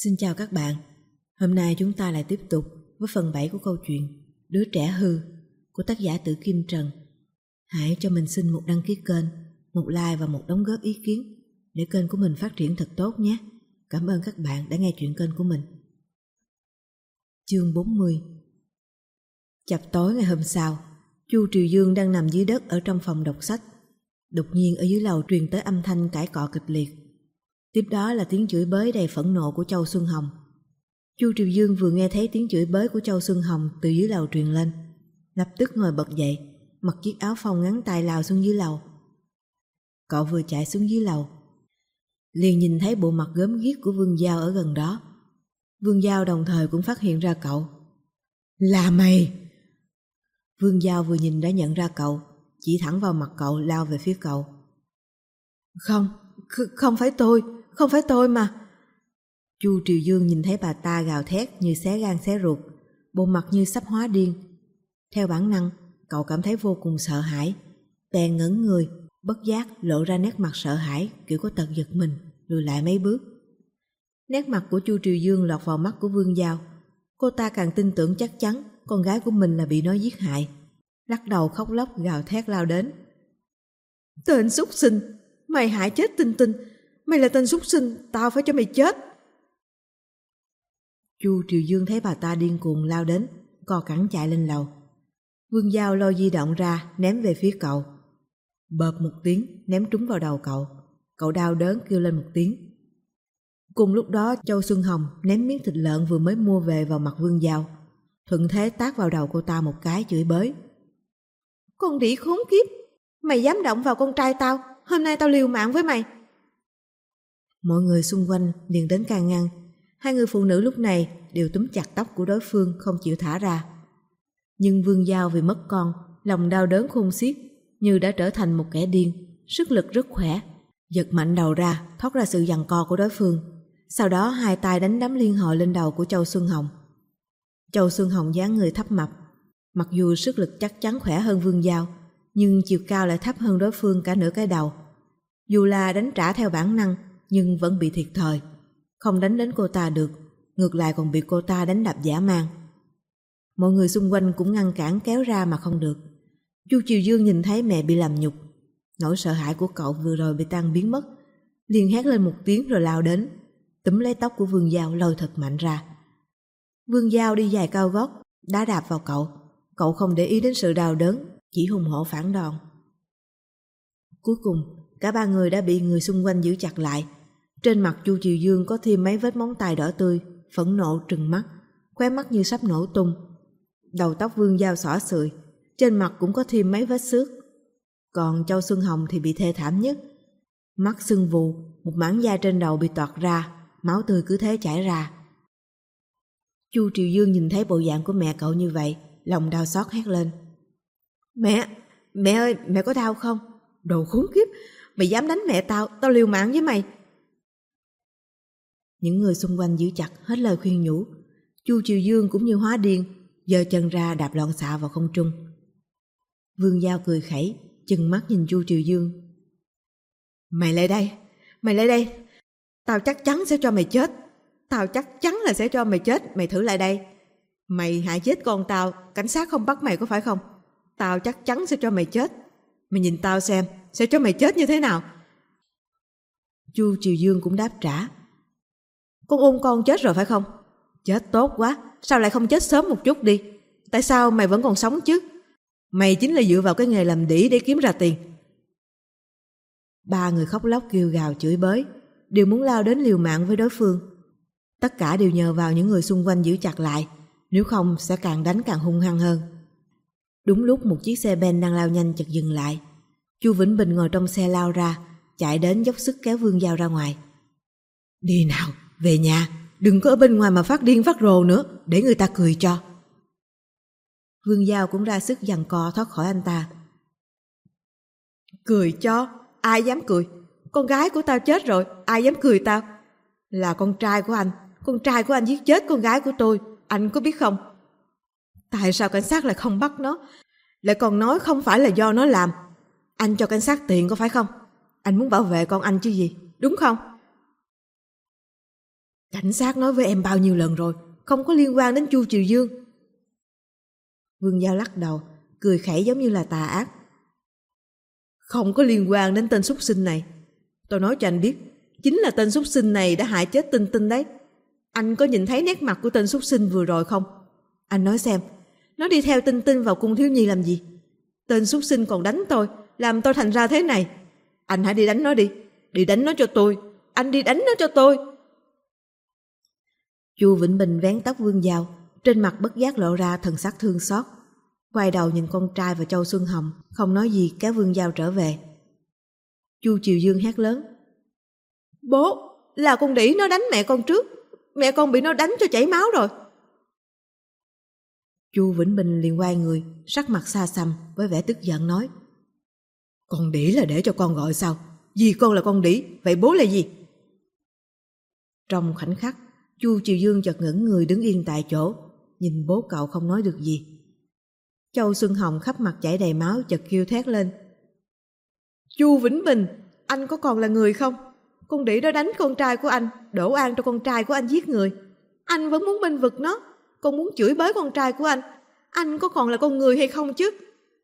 Xin chào các bạn. Hôm nay chúng ta lại tiếp tục với phần 7 của câu chuyện Đứa trẻ hư của tác giả Tử Kim Trần. Hãy cho mình xin một đăng ký kênh, một like và một đóng góp ý kiến để kênh của mình phát triển thật tốt nhé. Cảm ơn các bạn đã nghe chuyện kênh của mình. Chương 40. Chập tối ngày hôm sau, Chu Triều Dương đang nằm dưới đất ở trong phòng đọc sách. Đột nhiên ở dưới lầu truyền tới âm thanh cãi cọ kịch liệt. Tiếp đó là tiếng chửi bới đầy phẫn nộ của Châu Xuân Hồng. Chu Triều Dương vừa nghe thấy tiếng chửi bới của Châu Xuân Hồng từ dưới lầu truyền lên, lập tức ngồi bật dậy, mặc chiếc áo phông ngắn tay lao xuống dưới lầu. Cậu vừa chạy xuống dưới lầu, liền nhìn thấy bộ mặt gớm ghiếc của Vương Giao ở gần đó. Vương Giao đồng thời cũng phát hiện ra cậu. Là mày! Vương Giao vừa nhìn đã nhận ra cậu, chỉ thẳng vào mặt cậu lao về phía cậu. Không phải tôi mà. Chu Triều Dương nhìn thấy bà ta gào thét như xé gan xé ruột, bộ mặt như sắp hóa điên. Theo bản năng, cậu cảm thấy vô cùng sợ hãi, bèn ngẩng người, bất giác lộ ra nét mặt sợ hãi kiểu có tật giật mình, lùi lại mấy bước. Nét mặt của Chu Triều Dương lọt vào mắt của Vương Giao. Cô ta càng tin tưởng chắc chắn con gái của mình là bị nó giết hại, lắc đầu khóc lóc gào thét lao đến. Tên súc sinh, mày hại chết Tinh Tinh, mày là tên súc sinh, tao phải cho mày chết. Chu Triều Dương thấy bà ta điên cuồng lao đến, co cẳng chạy lên lầu. Vương Giao lôi di động ra ném về phía cậu. Bợp một tiếng ném trúng vào đầu cậu. Cậu đau đớn kêu lên một tiếng. Cùng lúc đó Châu Xuân Hồng ném miếng thịt lợn vừa mới mua về vào mặt Vương Giao, thuận thế tát vào đầu cô ta một cái chửi bới. Con đĩ khốn kiếp, mày dám động vào con trai tao, hôm nay tao liều mạng với mày. Mọi người xung quanh liền đến can ngăn. Hai người phụ nữ lúc này đều túm chặt tóc của đối phương không chịu thả ra. Nhưng Vương Giao vì mất con, lòng đau đớn khôn xiết, như đã trở thành một kẻ điên, sức lực rất khỏe, giật mạnh đầu ra thoát ra sự giằng co của đối phương. Sau đó hai tay đánh đấm liên hồi lên đầu của Châu Xuân Hồng. Châu Xuân Hồng dáng người thấp mập, mặc dù sức lực chắc chắn khỏe hơn Vương Giao, nhưng chiều cao lại thấp hơn đối phương cả nửa cái đầu. Dù là đánh trả theo bản năng, nhưng vẫn bị thiệt thòi, không đánh đến cô ta được, ngược lại còn bị cô ta đánh đập dã man. Mọi người xung quanh cũng ngăn cản kéo ra mà không được. Chu Triều Dương nhìn thấy mẹ bị làm nhục, nỗi sợ hãi của cậu vừa rồi bị tan biến mất, liền hét lên một tiếng rồi lao đến, túm lấy tóc của Vương Giao lôi thật mạnh ra. Vương Giao đi giày cao gót, đá đạp vào cậu. Cậu không để ý đến sự đau đớn, chỉ hùng hổ phản đòn. Cuối cùng, cả ba người đã bị người xung quanh giữ chặt lại. Trên mặt Chu Triều Dương có thêm mấy vết móng tay đỏ tươi, phẫn nộ trừng mắt, khóe mắt như sắp nổ tung. Đầu tóc Vương Giao xõa xười, trên mặt cũng có thêm mấy vết xước. Còn Châu Xuân Hồng thì bị thê thảm nhất. Mắt sưng vù, một mảng da trên đầu bị toạc ra, máu tươi cứ thế chảy ra. Chu Triều Dương nhìn thấy bộ dạng của mẹ cậu như vậy, lòng đau xót hét lên. Mẹ ơi, mẹ có đau không? Đồ khốn kiếp, mày dám đánh mẹ tao, tao liều mạng với mày. Những người xung quanh giữ chặt hết lời khuyên nhủ. Chu Triều Dương cũng như hóa điên, giơ chân ra đạp loạn xạ vào không trung. Vương Giao cười khẩy, chừng mắt nhìn Chu Triều Dương. Mày lại đây, tao chắc chắn sẽ cho mày chết. Tao chắc chắn là sẽ cho mày chết, mày thử lại đây. Mày hại chết con tao, cảnh sát không bắt mày có phải không? Tao chắc chắn sẽ cho mày chết. Mày nhìn tao xem, sẽ cho mày chết như thế nào? Chu Triều Dương cũng đáp trả. Con ung con chết rồi phải không? Chết tốt quá, sao lại không chết sớm một chút đi? Tại sao mày vẫn còn sống chứ? Mày chính là dựa vào cái nghề làm đĩ để kiếm ra tiền. Ba người khóc lóc kêu gào chửi bới, đều muốn lao đến liều mạng với đối phương. Tất cả đều nhờ vào những người xung quanh giữ chặt lại, nếu không sẽ càng đánh càng hung hăng hơn. Đúng lúc một chiếc xe ben đang lao nhanh chợt dừng lại. Chu Vĩnh Bình ngồi trong xe lao ra, chạy đến dốc sức kéo Vương Giao ra ngoài. Đi nào, về nhà, đừng có ở bên ngoài mà phát điên phát rồ nữa, để người ta cười cho. Vương Giao cũng ra sức giằng co thoát khỏi anh ta. Cười cho? Ai dám cười? Con gái của tao chết rồi, ai dám cười tao? Là con trai của anh giết chết con gái của tôi, anh có biết không? Tại sao cảnh sát lại không bắt nó? Lại còn nói không phải là do nó làm. Anh cho cảnh sát tiền có phải không? Anh muốn bảo vệ con anh chứ gì, đúng không? Cảnh sát nói với em bao nhiêu lần rồi, không có liên quan đến Chu Triều Dương. Vương Giao lắc đầu, cười khẩy giống như là tà ác. Không có liên quan đến tên súc sinh này. Tôi nói cho anh biết, chính là tên súc sinh này đã hại chết Tinh Tinh đấy. Anh có nhìn thấy nét mặt của tên súc sinh vừa rồi không? Anh nói xem, nó đi theo Tinh Tinh vào cung thiếu nhi làm gì? Tên súc sinh còn đánh tôi, làm tôi thành ra thế này. Anh hãy đi đánh nó đi đánh nó cho tôi. Anh đi đánh nó cho tôi. Chu Vĩnh Bình vén tóc Vương Giao, trên mặt bất giác lộ ra thần sắc thương xót. Quay đầu nhìn con trai và Châu Xuân Hồng, không nói gì kéo Vương Giao trở về. Chu Triều Dương hét lớn. Bố, là con đĩ nó đánh mẹ con trước. Mẹ con bị nó đánh cho chảy máu rồi. Chu Vĩnh Bình liền quay người, sắc mặt xa xăm với vẻ tức giận nói. Con đĩ là để cho con gọi sao? Vì con là con đĩ, vậy bố là gì? Trong khoảnh khắc, Chu Triều Dương chợt ngẩng người đứng yên tại chỗ, nhìn bố cậu không nói được gì. Châu Xuân Hồng khắp mặt chảy đầy máu chợt kêu thét lên. Chu Vĩnh Bình, anh có còn là người không? Con đĩ đó đánh con trai của anh, đổ oan cho con trai của anh giết người. Anh vẫn muốn bênh vực nó, con muốn chửi bới con trai của anh có còn là con người hay không chứ?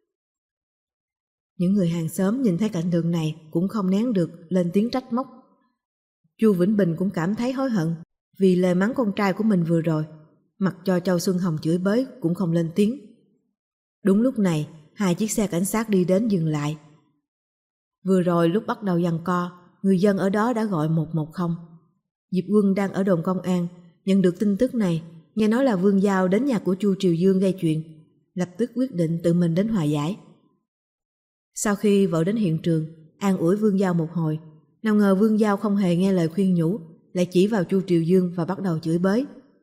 Những người hàng xóm nhìn thấy cảnh tượng này cũng không nén được lên tiếng trách móc. Chu Vĩnh Bình cũng cảm thấy hối hận vì lời mắng con trai của mình vừa rồi, mặc cho Châu Xuân Hồng chửi bới cũng không lên tiếng. Đúng lúc này, 2 chiếc xe cảnh sát đi đến dừng lại. Vừa rồi lúc bắt đầu giằng co, người dân ở đó đã gọi 110. Diệp Quân đang ở đồn công an, nhận được tin tức này, nghe nói là Vương Giao đến nhà của Chu Triều Dương gây chuyện, lập tức quyết định tự mình đến hòa giải. Sau khi vợ đến hiện trường, an ủi Vương Giao một hồi, nào ngờ Vương Giao không hề nghe lời khuyên nhủ, lại chỉ vào Chu Triều Dương và bắt đầu chửi bới.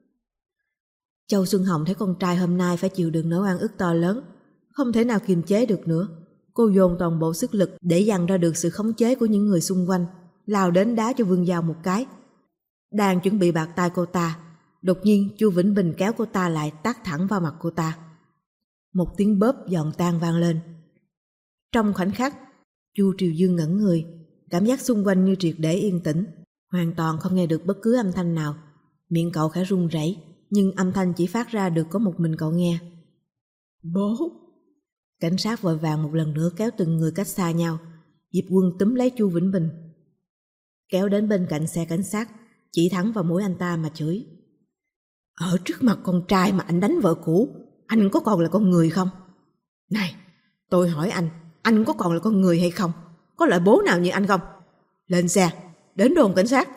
Châu Xuân Hồng thấy con trai hôm nay phải chịu đựng nỗi oan ức to lớn, không thể nào kiềm chế được nữa. Cô dồn toàn bộ sức lực để dằn ra được sự khống chế của những người xung quanh, lao đến đá cho Vương Giao một cái. Đang chuẩn bị bạt tay cô ta, đột nhiên Chu Vĩnh Bình kéo cô ta lại tát thẳng vào mặt cô ta. Một tiếng bóp giòn tan vang lên. Trong khoảnh khắc, Chu Triều Dương ngẩn người, cảm giác xung quanh như triệt để yên tĩnh, hoàn toàn không nghe được bất cứ âm thanh nào. Miệng cậu khẽ run rẩy, nhưng âm thanh chỉ phát ra được có một mình cậu nghe. Bố! Cảnh sát vội vàng một lần nữa kéo từng người cách xa nhau. Diệp Quân túm lấy Chu Vĩnh Bình, kéo đến bên cạnh xe cảnh sát, chỉ thẳng vào mũi anh ta mà chửi. Ở trước mặt con trai mà anh đánh vợ cũ, anh có còn là con người không? Này, tôi hỏi anh có còn là con người hay không? Có loại bố nào như anh không? Lên xe, đến đồn cảnh sát.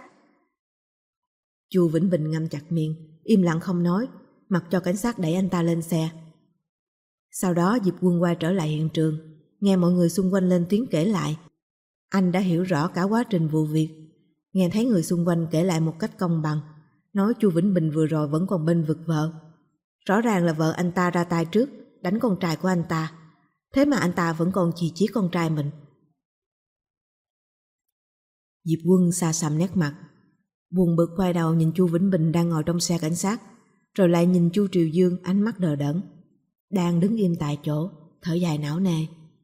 Chu Vĩnh Bình ngậm chặt miệng, im lặng không nói, mặc cho cảnh sát đẩy anh ta lên xe. Sau đó Diệp Quân quay trở lại hiện trường, nghe mọi người xung quanh lên tiếng kể lại. Anh đã hiểu rõ cả quá trình vụ việc, nghe thấy người xung quanh kể lại một cách công bằng, nói Chu Vĩnh Bình vừa rồi vẫn còn bênh vực vợ. Rõ ràng là vợ anh ta ra tay trước, đánh con trai của anh ta, thế mà anh ta vẫn còn chì chiết con trai mình. Diệp Quân xa xăm nét mặt, buồn bực quay đầu nhìn Chu Vĩnh Bình đang ngồi trong xe cảnh sát, rồi lại nhìn Chu Triều Dương ánh mắt đờ đẫn, đang đứng im tại chỗ, thở dài não nề.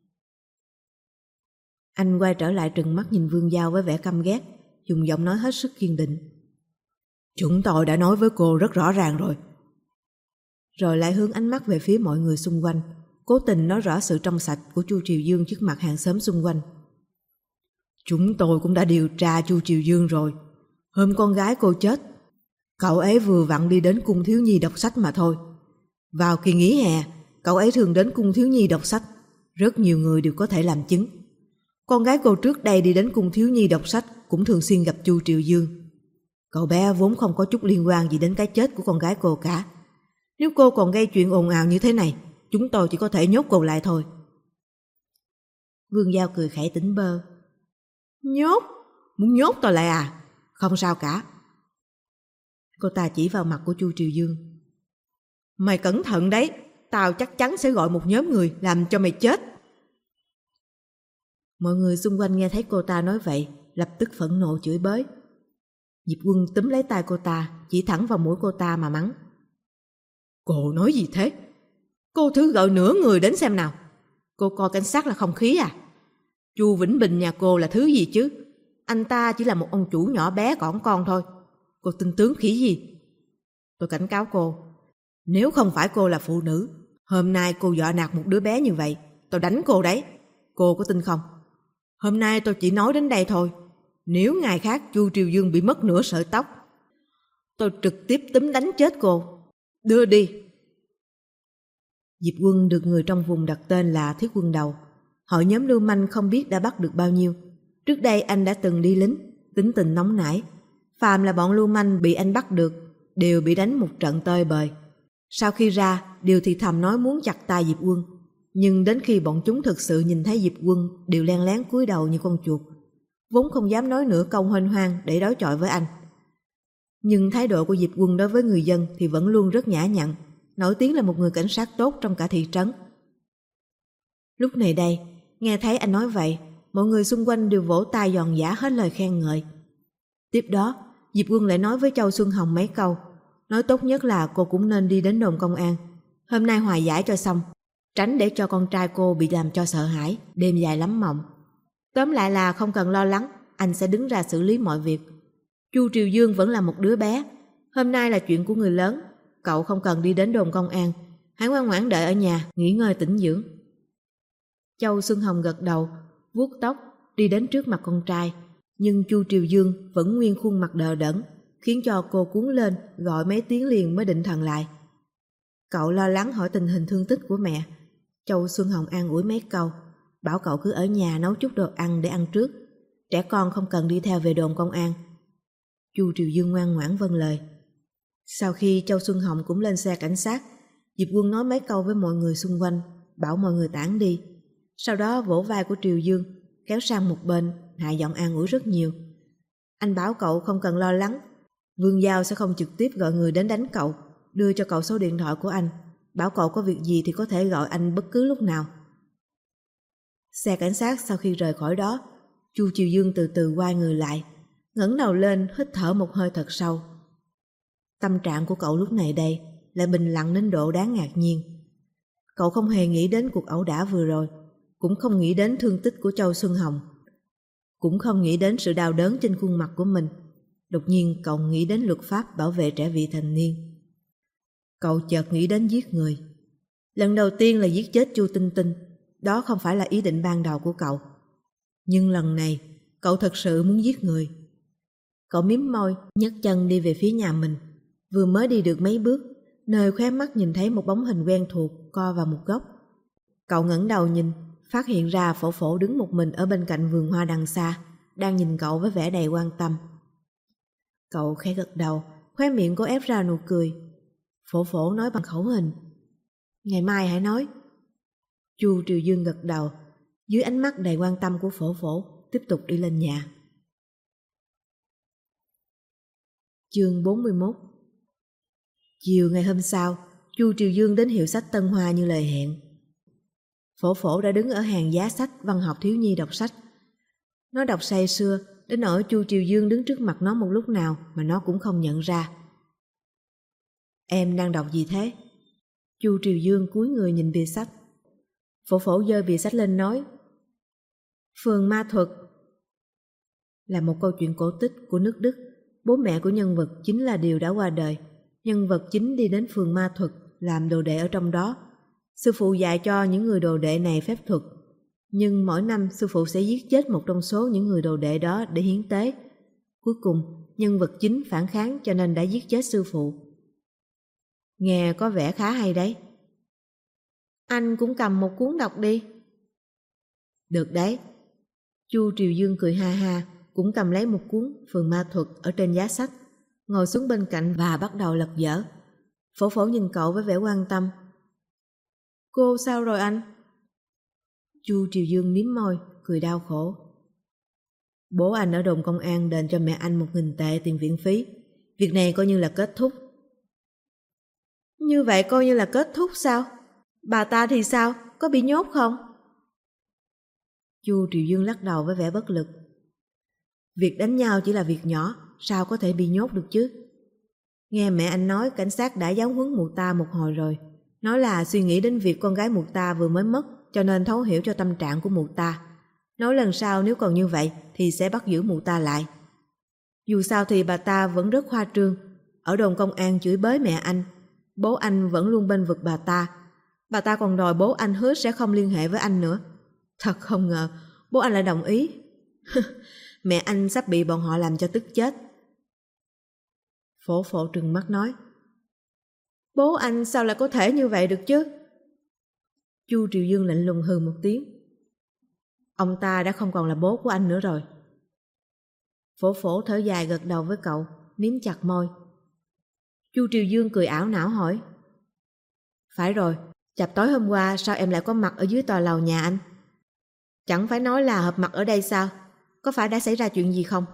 Anh quay trở lại trừng mắt nhìn Vương Giao với vẻ căm ghét, dùng giọng nói hết sức kiên định. Chúng tôi đã nói với cô rất rõ ràng rồi. Rồi lại hướng ánh mắt về phía mọi người xung quanh, cố tình nói rõ sự trong sạch của Chu Triều Dương trước mặt hàng xóm xung quanh. Chúng tôi cũng đã điều tra Chu Triều Dương rồi. Hôm con gái cô chết, cậu ấy vừa vặn đi đến cung thiếu nhi đọc sách mà thôi. Vào kỳ nghỉ hè, cậu ấy thường đến cung thiếu nhi đọc sách, rất nhiều người đều có thể làm chứng. Con gái cô trước đây đi đến cung thiếu nhi đọc sách cũng thường xuyên gặp Chu Triều Dương. Cậu bé vốn không có chút liên quan gì đến cái chết của con gái cô cả. Nếu cô còn gây chuyện ồn ào như thế này, chúng tôi chỉ có thể nhốt cô lại thôi. Vương Giao cười khẩy tỉnh bơ. Nhốt? Muốn nhốt tôi lại à? Không sao cả. Cô ta chỉ vào mặt của Chu Triều Dương. Mày cẩn thận đấy, tao chắc chắn sẽ gọi một nhóm người làm cho mày chết. Mọi người xung quanh nghe thấy cô ta nói vậy, lập tức phẫn nộ chửi bới. Diệp Quân túm lấy tay cô ta, chỉ thẳng vào mũi cô ta mà mắng. Cô nói gì thế? Cô thử gọi nửa người đến xem nào. Cô coi cảnh sát là không khí à? Chu Vĩnh Bình nhà cô là thứ gì chứ? Anh ta chỉ là một ông chủ nhỏ bé còn con thôi. Cô tin tướng khỉ gì? Tôi cảnh cáo cô, nếu không phải cô là phụ nữ, hôm nay cô dọa nạt một đứa bé như vậy, tôi đánh cô đấy. Cô có tin không? Hôm nay tôi chỉ nói đến đây thôi. Nếu ngày khác Chu Triều Dương bị mất nửa sợi tóc, tôi trực tiếp túm đánh chết cô. Đưa đi. Diệp Quân được người trong vùng đặt tên là Thiết Quân Đầu. Hội nhóm lưu manh không biết đã bắt được bao nhiêu. Trước đây anh đã từng đi lính, tính tình nóng nảy. Phàm là bọn lưu manh bị anh bắt được, đều bị đánh một trận tơi bời. Sau khi ra, đều thì thầm nói muốn chặt tay Diệp Quân. Nhưng đến khi bọn chúng thực sự nhìn thấy Diệp Quân, đều len lén cúi đầu như con chuột, vốn không dám nói nửa câu huênh hoang để đối chọi với anh. Nhưng thái độ của Diệp Quân đối với người dân thì vẫn luôn rất nhã nhặn, nổi tiếng là một người cảnh sát tốt trong cả thị trấn. Lúc này đây, nghe thấy anh nói vậy, mọi người xung quanh đều vỗ tay giòn giã hết lời khen ngợi. Tiếp đó, Diệp Quân lại nói với Châu Xuân Hồng mấy câu, nói tốt nhất là cô cũng nên đi đến đồn công an, hôm nay hòa giải cho xong, tránh để cho con trai cô bị làm cho sợ hãi, đêm dài lắm mộng. Tóm lại là không cần lo lắng, anh sẽ đứng ra xử lý mọi việc. Chu Triều Dương vẫn là một đứa bé, hôm nay là chuyện của người lớn, cậu không cần đi đến đồn công an, hãy ngoan ngoãn đợi ở nhà, nghỉ ngơi tĩnh dưỡng. Châu Xuân Hồng gật đầu, vuốt tóc, đi đến trước mặt con trai, nhưng Chu Triều Dương vẫn nguyên khuôn mặt đờ đẫn, khiến cho cô cuống lên, gọi mấy tiếng liền mới định thần lại. Cậu lo lắng hỏi tình hình thương tích của mẹ. Châu Xuân Hồng an ủi mấy câu, bảo cậu cứ ở nhà nấu chút đồ ăn để ăn trước, trẻ con không cần đi theo về đồn công an. Chu Triều Dương ngoan ngoãn vâng lời. Sau khi Châu Xuân Hồng cũng lên xe cảnh sát, Diệp Quân nói mấy câu với mọi người xung quanh, bảo mọi người tản đi. Sau đó vỗ vai của Triều Dương, kéo sang một bên, hạ giọng an ủi rất nhiều. Anh bảo cậu không cần lo lắng, Vương Giao sẽ không trực tiếp gọi người đến đánh cậu, đưa cho cậu số điện thoại của anh, bảo cậu có việc gì thì có thể gọi anh bất cứ lúc nào. Xe cảnh sát sau khi rời khỏi đó, Chu Triều Dương từ từ quay người lại, ngẩng đầu lên hít thở một hơi thật sâu. Tâm trạng của cậu lúc này đây lại bình lặng đến độ đáng ngạc nhiên. Cậu không hề nghĩ đến cuộc ẩu đả vừa rồi, cũng không nghĩ đến thương tích của Châu Xuân Hồng, cũng không nghĩ đến sự đau đớn trên khuôn mặt của mình. Đột nhiên cậu nghĩ đến luật pháp bảo vệ trẻ vị thành niên. Cậu chợt nghĩ đến giết người. Lần đầu tiên là giết chết Chu Tinh Tinh, đó không phải là ý định ban đầu của cậu. Nhưng lần này, cậu thật sự muốn giết người. Cậu mím môi, nhấc chân đi về phía nhà mình. Vừa mới đi được mấy bước, nơi khóe mắt nhìn thấy một bóng hình quen thuộc co vào một góc. Cậu ngẩng đầu nhìn, phát hiện ra Phổ Phổ đứng một mình ở bên cạnh vườn hoa đằng xa, đang nhìn cậu với vẻ đầy quan tâm. Cậu khẽ gật đầu, khóe miệng cố ép ra nụ cười. Phổ Phổ nói bằng khẩu hình, ngày mai hãy nói. Chu Triều Dương gật đầu, dưới ánh mắt đầy quan tâm của Phổ Phổ, tiếp tục đi lên nhà. Chương 41. Chiều ngày hôm sau, Chu Triều Dương đến hiệu sách Tân Hoa như lời hẹn. Phổ Phổ đã đứng ở hàng giá sách văn học thiếu nhi đọc sách. Nó đọc say sưa, đến nỗi Chu Triều Dương đứng trước mặt nó một lúc nào mà nó cũng không nhận ra. Em đang đọc gì thế? Chu Triều Dương cúi người nhìn bìa sách. Phổ Phổ giơ bìa sách lên nói, Phường Ma Thuật là một câu chuyện cổ tích của nước Đức. Bố mẹ của nhân vật chính là Điều đã qua đời. Nhân vật chính đi đến phường ma thuật, làm đồ đệ ở trong đó. Sư phụ dạy cho những người đồ đệ này phép thuật. Nhưng mỗi năm sư phụ sẽ giết chết một trong số những người đồ đệ đó để hiến tế. Cuối cùng, nhân vật chính phản kháng cho nên đã giết chết sư phụ. Nghe có vẻ khá hay đấy. Anh cũng cầm một cuốn đọc đi. Được đấy. Chu Triều Dương cười ha ha, cũng cầm lấy một cuốn Phường Ma Thuật ở trên giá sách, ngồi xuống bên cạnh và bắt đầu lật dở. Phổ Phổ nhìn cậu với vẻ quan tâm. Cô sao rồi anh? Chu Triều Dương mím môi, cười đau khổ. Bố anh ở đồn công an đền cho mẹ anh 1.000 tệ tiền viện phí. Việc này coi như là kết thúc. Như vậy coi như là kết thúc sao? Bà ta thì sao? Có bị nhốt không? Chu Triều Dương lắc đầu với vẻ bất lực. Việc đánh nhau chỉ là việc nhỏ, sao có thể bị nhốt được chứ? Nghe mẹ anh nói cảnh sát đã giáo huấn mụ ta một hồi rồi. Nói là suy nghĩ đến việc con gái mụ ta vừa mới mất, cho nên thấu hiểu cho tâm trạng của mụ ta. Nói lần sau nếu còn như vậy thì sẽ bắt giữ mụ ta lại. Dù sao thì bà ta vẫn rất khoa trương, ở đồn công an chửi bới mẹ anh. Bố anh vẫn luôn bênh vực bà ta. Bà ta còn đòi bố anh hứa sẽ không liên hệ với anh nữa. Thật không ngờ, bố anh lại đồng ý. Mẹ anh sắp bị bọn họ làm cho tức chết. Phổ phổ trừng mắt nói, bố anh sao lại có thể như vậy được chứ? Chu Triều Dương lạnh lùng hừ một tiếng. Ông ta đã không còn là bố của anh nữa rồi. Phổ phổ thở dài gật đầu với cậu, miếm chặt môi. Chu Triều Dương cười ảo não hỏi, phải rồi, chập tối hôm qua sao em lại có mặt ở dưới tòa lầu nhà anh? Chẳng phải nói là họp mặt ở đây sao? Có phải đã xảy ra chuyện gì không?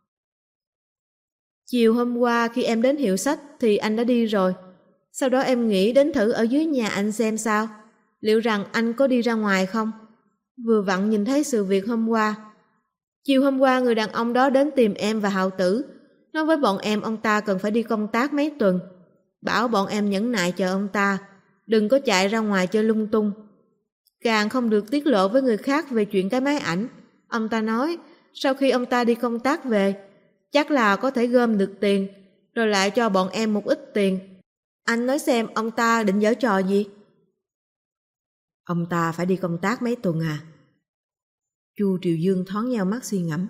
Chiều hôm qua khi em đến hiệu sách thì anh đã đi rồi. Sau đó em nghĩ đến thử ở dưới nhà anh xem sao. Liệu rằng anh có đi ra ngoài không? Vừa vặn nhìn thấy sự việc hôm qua. Chiều hôm qua người đàn ông đó đến tìm em và Hạo Tử, nói với bọn em ông ta cần phải đi công tác mấy tuần. Bảo bọn em nhẫn nại chờ ông ta, đừng có chạy ra ngoài chơi lung tung. Càng không được tiết lộ với người khác về chuyện cái máy ảnh. Ông ta nói sau khi ông ta đi công tác về, chắc là có thể gom được tiền, rồi lại cho bọn em một ít tiền. Anh nói xem ông ta định giở trò gì? Ông ta phải đi công tác mấy tuần à? Chu Triều Dương thoáng nheo mắt suy ngẫm.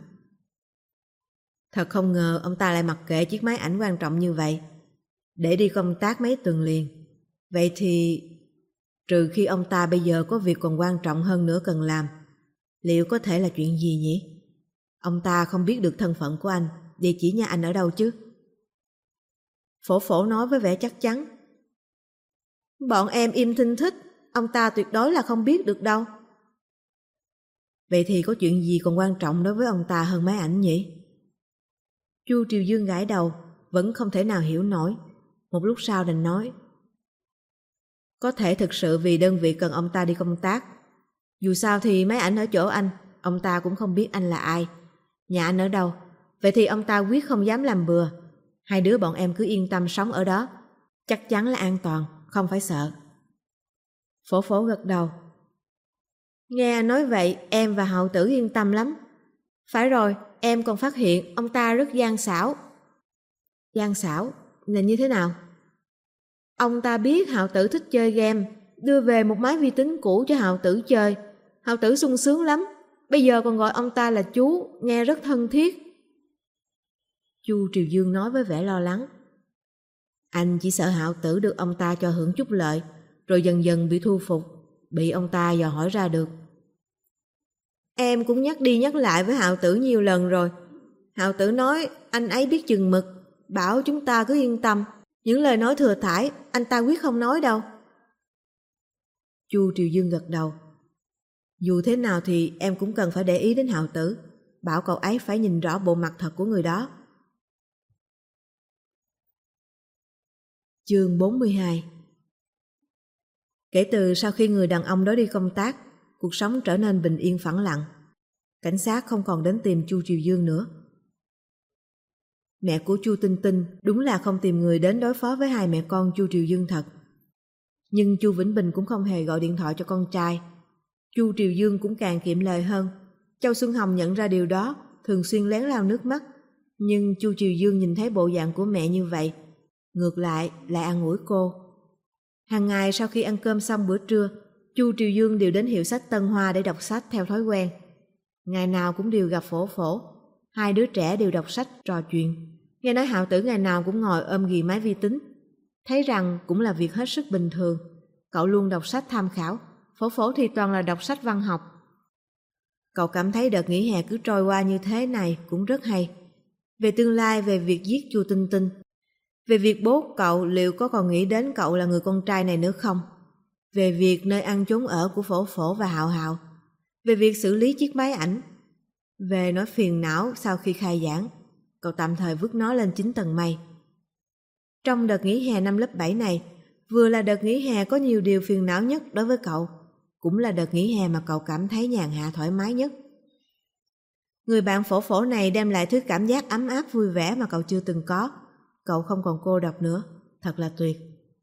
Thật không ngờ ông ta lại mặc kệ chiếc máy ảnh quan trọng như vậy, để đi công tác mấy tuần liền. Vậy thì trừ khi ông ta bây giờ có việc còn quan trọng hơn nữa cần làm, liệu có thể là chuyện gì nhỉ? Ông ta không biết được thân phận của anh, địa chỉ nhà anh ở đâu chứ? Phổ phổ nói với vẻ chắc chắn. Bọn em im thinh thích, ông ta tuyệt đối là không biết được đâu. Vậy thì có chuyện gì còn quan trọng đối với ông ta hơn máy ảnh nhỉ? Chu Triều Dương gãi đầu, vẫn không thể nào hiểu nổi. Một lúc sau đành nói, có thể thực sự vì đơn vị cần ông ta đi công tác. Dù sao thì máy ảnh ở chỗ anh, ông ta cũng không biết anh là ai, nhà anh ở đâu. Vậy thì ông ta quyết không dám làm bừa. Hai đứa bọn em cứ yên tâm sống ở đó, chắc chắn là an toàn, không phải sợ. Phổ phổ gật đầu. Nghe nói vậy em và Hạo Tử yên tâm lắm. Phải rồi, em còn phát hiện ông ta rất gian xảo. Gian xảo là như thế nào? Ông ta biết Hạo Tử thích chơi game, đưa về một máy vi tính cũ cho Hạo Tử chơi. Hạo Tử sung sướng lắm, bây giờ còn gọi ông ta là chú, nghe rất thân thiết. Chu Triều Dương nói với vẻ lo lắng. Anh chỉ sợ Hạo Tử được ông ta cho hưởng chút lợi, rồi dần dần bị thu phục, bị ông ta dò hỏi ra được. Em cũng nhắc đi nhắc lại với Hạo Tử nhiều lần rồi. Hạo Tử nói anh ấy biết chừng mực, bảo chúng ta cứ yên tâm. Những lời nói thừa thãi anh ta quyết không nói đâu. Chu Triều Dương gật đầu. Dù thế nào thì em cũng cần phải để ý đến Hạo Tử, bảo cậu ấy phải nhìn rõ bộ mặt thật của người đó. Chương 42. Kể từ sau khi người đàn ông đó đi công tác, cuộc sống trở nên bình yên phẳng lặng. Cảnh sát không còn đến tìm Chu Triều Dương nữa. Mẹ của Chu Tinh Tinh đúng là không tìm người đến đối phó với hai mẹ con Chu Triều Dương thật. Nhưng Chu Vĩnh Bình cũng không hề gọi điện thoại cho con trai. Chu Triều Dương cũng càng kiệm lời hơn. Châu Xuân Hồng nhận ra điều đó, thường xuyên lén lau nước mắt. Nhưng Chu Triều Dương nhìn thấy bộ dạng của mẹ như vậy, ngược lại an ủi cô. Hàng ngày sau khi ăn cơm xong bữa trưa, Chu Triều Dương đều đến hiệu sách Tân Hoa để đọc sách theo thói quen. Ngày nào cũng đều gặp Phổ phổ, hai đứa trẻ đều đọc sách trò chuyện. Nghe nói Hạo Tử ngày nào cũng ngồi ôm ghì máy vi tính, thấy rằng cũng là việc hết sức bình thường. Cậu luôn đọc sách tham khảo, Phổ phổ thì toàn là đọc sách văn học. Cậu cảm thấy đợt nghỉ hè cứ trôi qua như thế này cũng rất hay. Về tương lai, về việc giết Chu Tinh Tinh, về việc bố cậu liệu có còn nghĩ đến cậu là người con trai này nữa không, về việc nơi ăn chốn ở của Phổ phổ và Hạo Hạo, về việc xử lý chiếc máy ảnh, về nỗi phiền não sau khi khai giảng, cậu tạm thời vứt nó lên 9 tầng mây. Trong đợt nghỉ hè năm lớp 7 này, vừa là đợt nghỉ hè có nhiều điều phiền não nhất đối với cậu, cũng là đợt nghỉ hè mà cậu cảm thấy nhàn hạ thoải mái nhất. Người bạn Phổ phổ này đem lại thứ cảm giác ấm áp vui vẻ mà cậu chưa từng có. Cậu không còn cô độc nữa, thật là tuyệt.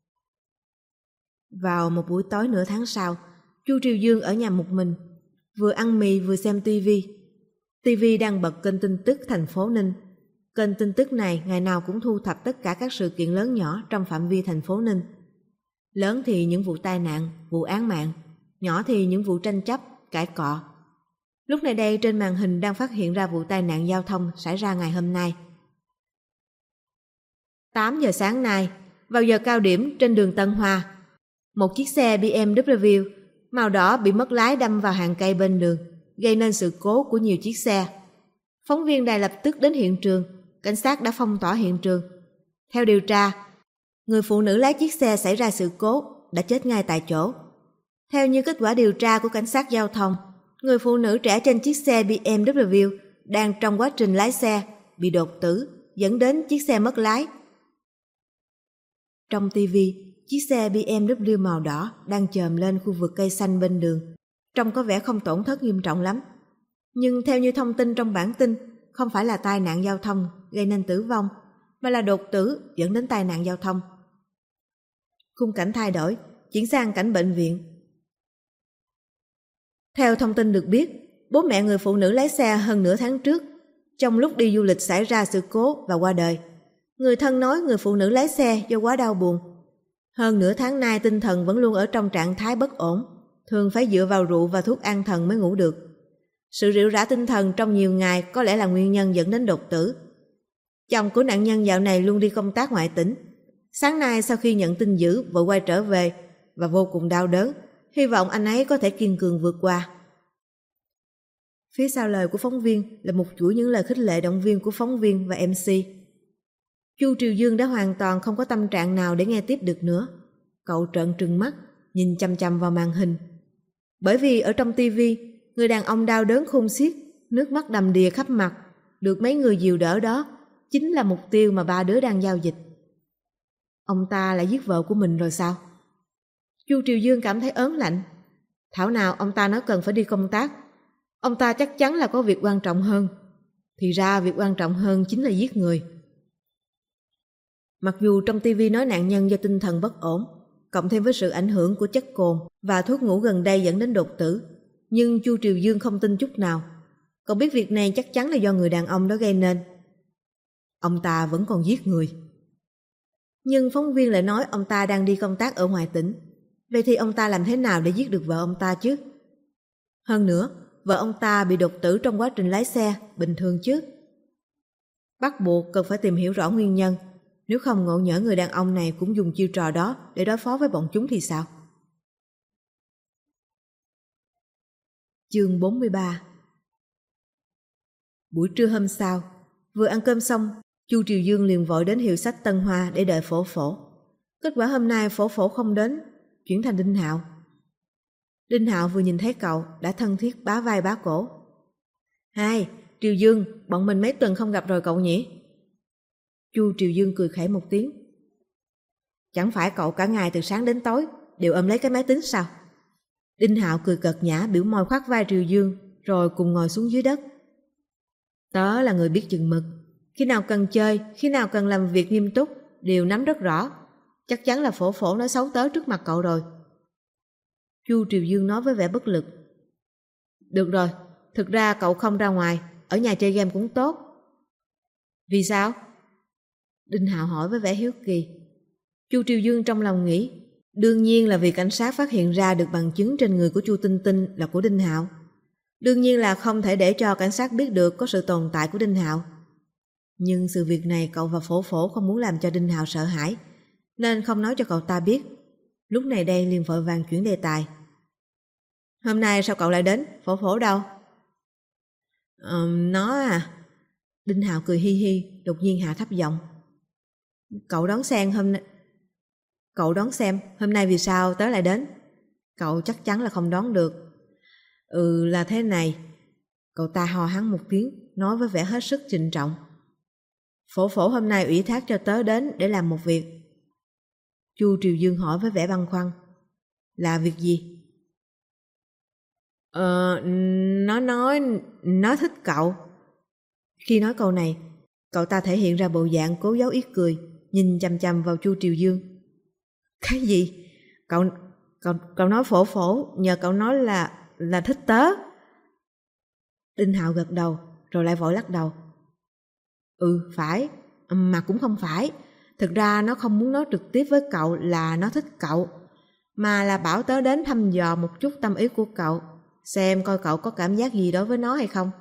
Vào một buổi tối nửa tháng sau, Chu Triều Dương ở nhà một mình, vừa ăn mì vừa xem tivi. Tivi đang bật kênh tin tức thành phố Ninh. Kênh tin tức này ngày nào cũng thu thập tất cả các sự kiện lớn nhỏ trong phạm vi thành phố Ninh. Lớn thì những vụ tai nạn, vụ án mạng, nhỏ thì những vụ tranh chấp, cãi cọ. Lúc này đây trên màn hình đang phát hiện ra vụ tai nạn giao thông xảy ra ngày hôm nay. 8 giờ sáng nay, vào giờ cao điểm trên đường Tân Hoa, một chiếc xe BMW màu đỏ bị mất lái đâm vào hàng cây bên đường, gây nên sự cố của nhiều chiếc xe. Phóng viên đài lập tức đến hiện trường, cảnh sát đã phong tỏa hiện trường. Theo điều tra, người phụ nữ lái chiếc xe xảy ra sự cố đã chết ngay tại chỗ. Theo như kết quả điều tra của cảnh sát giao thông, người phụ nữ trẻ trên chiếc xe BMW đang trong quá trình lái xe bị đột tử, dẫn đến chiếc xe mất lái. Trong TV, chiếc xe BMW màu đỏ đang chồm lên khu vực cây xanh bên đường, trông có vẻ không tổn thất nghiêm trọng lắm. Nhưng theo như thông tin trong bản tin, không phải là tai nạn giao thông gây nên tử vong, mà là đột tử dẫn đến tai nạn giao thông. Khung cảnh thay đổi, chuyển sang cảnh bệnh viện. Theo thông tin được biết, bố mẹ người phụ nữ lái xe hơn nửa tháng trước, trong lúc đi du lịch xảy ra sự cố và qua đời. Người thân nói người phụ nữ lái xe do quá đau buồn. Hơn nửa tháng nay tinh thần vẫn luôn ở trong trạng thái bất ổn, thường phải dựa vào rượu và thuốc an thần mới ngủ được. Sự rệu rã tinh thần trong nhiều ngày có lẽ là nguyên nhân dẫn đến đột tử. Chồng của nạn nhân dạo này luôn đi công tác ngoại tỉnh. Sáng nay sau khi nhận tin dữ vội quay trở về và vô cùng đau đớn, hy vọng anh ấy có thể kiên cường vượt qua. Phía sau lời của phóng viên là một chuỗi những lời khích lệ động viên của phóng viên và MC. Chu Triều Dương đã hoàn toàn không có tâm trạng nào để nghe tiếp được nữa. Cậu trợn trừng mắt, nhìn chằm chằm vào màn hình. Bởi vì ở trong TV, người đàn ông đau đớn khôn xiết, nước mắt đầm đìa khắp mặt, được mấy người dìu đỡ đó, chính là mục tiêu mà ba đứa đang giao dịch. Ông ta lại giết vợ của mình rồi sao? Chu Triều Dương cảm thấy ớn lạnh. Thảo nào ông ta nói cần phải đi công tác. Ông ta chắc chắn là có việc quan trọng hơn. Thì ra việc quan trọng hơn chính là giết người. Mặc dù trong TV nói nạn nhân do tinh thần bất ổn, cộng thêm với sự ảnh hưởng của chất cồn và thuốc ngủ gần đây dẫn đến đột tử, nhưng Chu Triều Dương không tin chút nào. Cậu biết việc này chắc chắn là do người đàn ông đó gây nên. Ông ta vẫn còn giết người. Nhưng phóng viên lại nói ông ta đang đi công tác ở ngoài tỉnh. Vậy thì ông ta làm thế nào để giết được vợ ông ta chứ? Hơn nữa, vợ ông ta bị đột tử trong quá trình lái xe, bình thường chứ? Bắt buộc cần phải tìm hiểu rõ nguyên nhân. Nếu không ngộ nhỡ người đàn ông này cũng dùng chiêu trò đó để đối phó với bọn chúng thì sao? Chương 43. Buổi trưa hôm sau, vừa ăn cơm xong, Chu Triều Dương liền vội đến hiệu sách Tân Hoa để đợi Phổ Phổ. Kết quả hôm nay Phổ Phổ không đến, chuyển thành Đinh Hạo. Đinh Hạo vừa nhìn thấy cậu đã thân thiết bá vai bá cổ. Hai, Triều Dương, bọn mình mấy tuần không gặp rồi cậu nhỉ? Chu Triều Dương cười khẩy một tiếng. Chẳng phải cậu cả ngày từ sáng đến tối đều ôm lấy cái máy tính sao? Đinh Hạo cười cợt nhã biểu môi khoác vai Triều Dương rồi cùng ngồi xuống dưới đất. Tớ là người biết chừng mực. Khi nào cần chơi, khi nào cần làm việc nghiêm túc đều nắm rất rõ. Chắc chắn là Phổ Phổ nói xấu tớ trước mặt cậu rồi. Chu Triều Dương nói với vẻ bất lực. Được rồi, thực ra cậu không ra ngoài, ở nhà chơi game cũng tốt. Vì sao? Đinh Hạo hỏi với vẻ hiếu kỳ. Chu Triều Dương trong lòng nghĩ, đương nhiên là vì cảnh sát phát hiện ra được bằng chứng trên người của Chu Tinh Tinh là của Đinh Hạo. Đương nhiên là không thể để cho cảnh sát biết được có sự tồn tại của Đinh Hạo. Nhưng sự việc này cậu và Phổ Phổ không muốn làm cho Đinh Hạo sợ hãi, nên không nói cho cậu ta biết. Lúc này đây liền vội vàng chuyển đề tài. Hôm nay sao cậu lại đến? Phổ Phổ đâu? Nó à? Đinh Hạo cười hi hi, đột nhiên hạ thấp giọng. Cậu đón xem hôm nay vì sao tớ lại đến? Cậu chắc chắn là không đoán được. Là thế này. Cậu ta hò hắng một tiếng, nói với vẻ hết sức trịnh trọng. Phổ Phổ hôm nay ủy thác cho tớ đến để làm một việc. Chu Triều Dương hỏi với vẻ băn khoăn. Là việc gì? Nó nói nó thích cậu. Khi nói câu này, cậu ta thể hiện ra bộ dạng cố giấu ít cười, nhìn chằm chằm vào Chu Triều Dương. Cái gì? Cậu nói Phổ Phổ nhờ cậu nói là thích tớ. Đinh Hạo gật đầu rồi lại vội lắc đầu. Phải, mà cũng không phải. Thực ra nó không muốn nói trực tiếp với cậu là nó thích cậu, mà là bảo tớ đến thăm dò một chút tâm ý của cậu, xem coi cậu có cảm giác gì đối với nó hay không.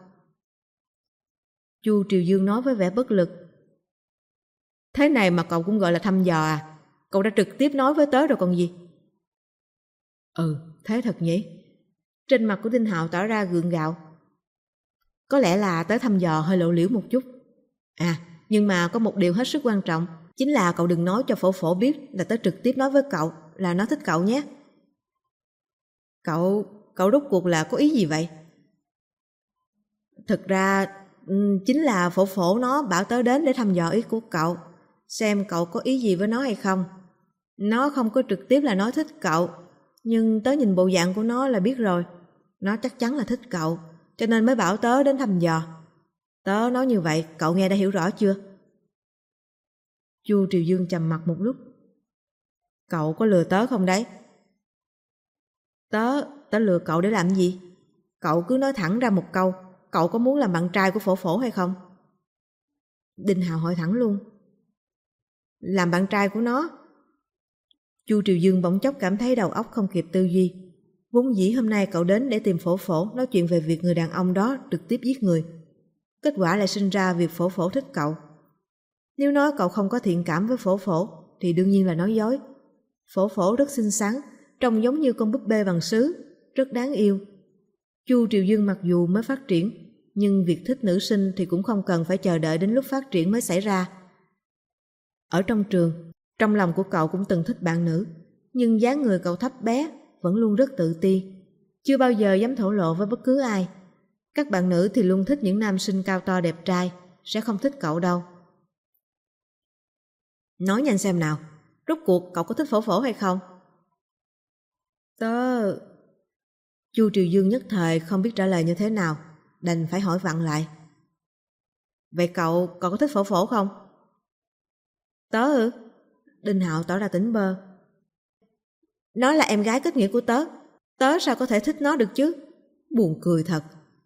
Chu Triều Dương nói với vẻ bất lực. Thế này mà cậu cũng gọi là thăm dò à? Cậu đã trực tiếp nói với tớ rồi còn gì? Thế thật nhỉ? Trên mặt của Đinh Hạo tỏ ra gượng gạo. Có lẽ là tớ thăm dò hơi lộ liễu một chút. Nhưng mà có một điều hết sức quan trọng, chính là cậu đừng nói cho Phổ Phổ biết là tớ trực tiếp nói với cậu là nó thích cậu nhé. Cậu rốt cuộc là có ý gì vậy? Thực ra chính là Phổ Phổ nó bảo tớ đến để thăm dò ý của cậu, xem cậu có ý gì với nó hay không. Nó không có trực tiếp là nói thích cậu, nhưng tớ nhìn bộ dạng của nó là biết rồi. Nó chắc chắn là thích cậu, cho nên mới bảo tớ đến thăm dò. Tớ nói như vậy, cậu nghe đã hiểu rõ chưa? Chu Triều Dương trầm mặc một lúc. Cậu có lừa tớ không đấy? Tớ lừa cậu để làm gì? Cậu cứ nói thẳng ra một câu, cậu có muốn làm bạn trai của Phổ Phổ hay không? Đinh Hạo hỏi thẳng luôn. Làm bạn trai của nó? Chu Triều Dương bỗng chốc cảm thấy đầu óc không kịp tư duy. Vốn dĩ hôm nay cậu đến để tìm Phổ Phổ nói chuyện về việc người đàn ông đó trực tiếp giết người. Kết quả lại sinh ra việc Phổ Phổ thích cậu. Nếu nói cậu không có thiện cảm với Phổ Phổ thì đương nhiên là nói dối. Phổ Phổ rất xinh xắn, trông giống như con búp bê bằng sứ, rất đáng yêu. Chu Triều Dương mặc dù mới phát triển, nhưng việc thích nữ sinh thì cũng không cần phải chờ đợi đến lúc phát triển mới xảy ra. Ở trong trường, trong lòng của cậu cũng từng thích bạn nữ, nhưng dáng người cậu thấp bé, vẫn luôn rất tự ti, chưa bao giờ dám thổ lộ với bất cứ ai. Các bạn nữ thì luôn thích những nam sinh cao to đẹp trai, sẽ không thích cậu đâu. Nói nhanh xem nào, rốt cuộc cậu có thích Phổ Phổ hay không? Chu Triều Dương nhất thời không biết trả lời như thế nào, đành phải hỏi vặn lại. Vậy cậu có thích Phổ Phổ không? Đinh Hạo tỏ ra tỉnh bơ. Nó là em gái kết nghĩa của tớ, tớ sao có thể thích nó được chứ? Buồn cười thật.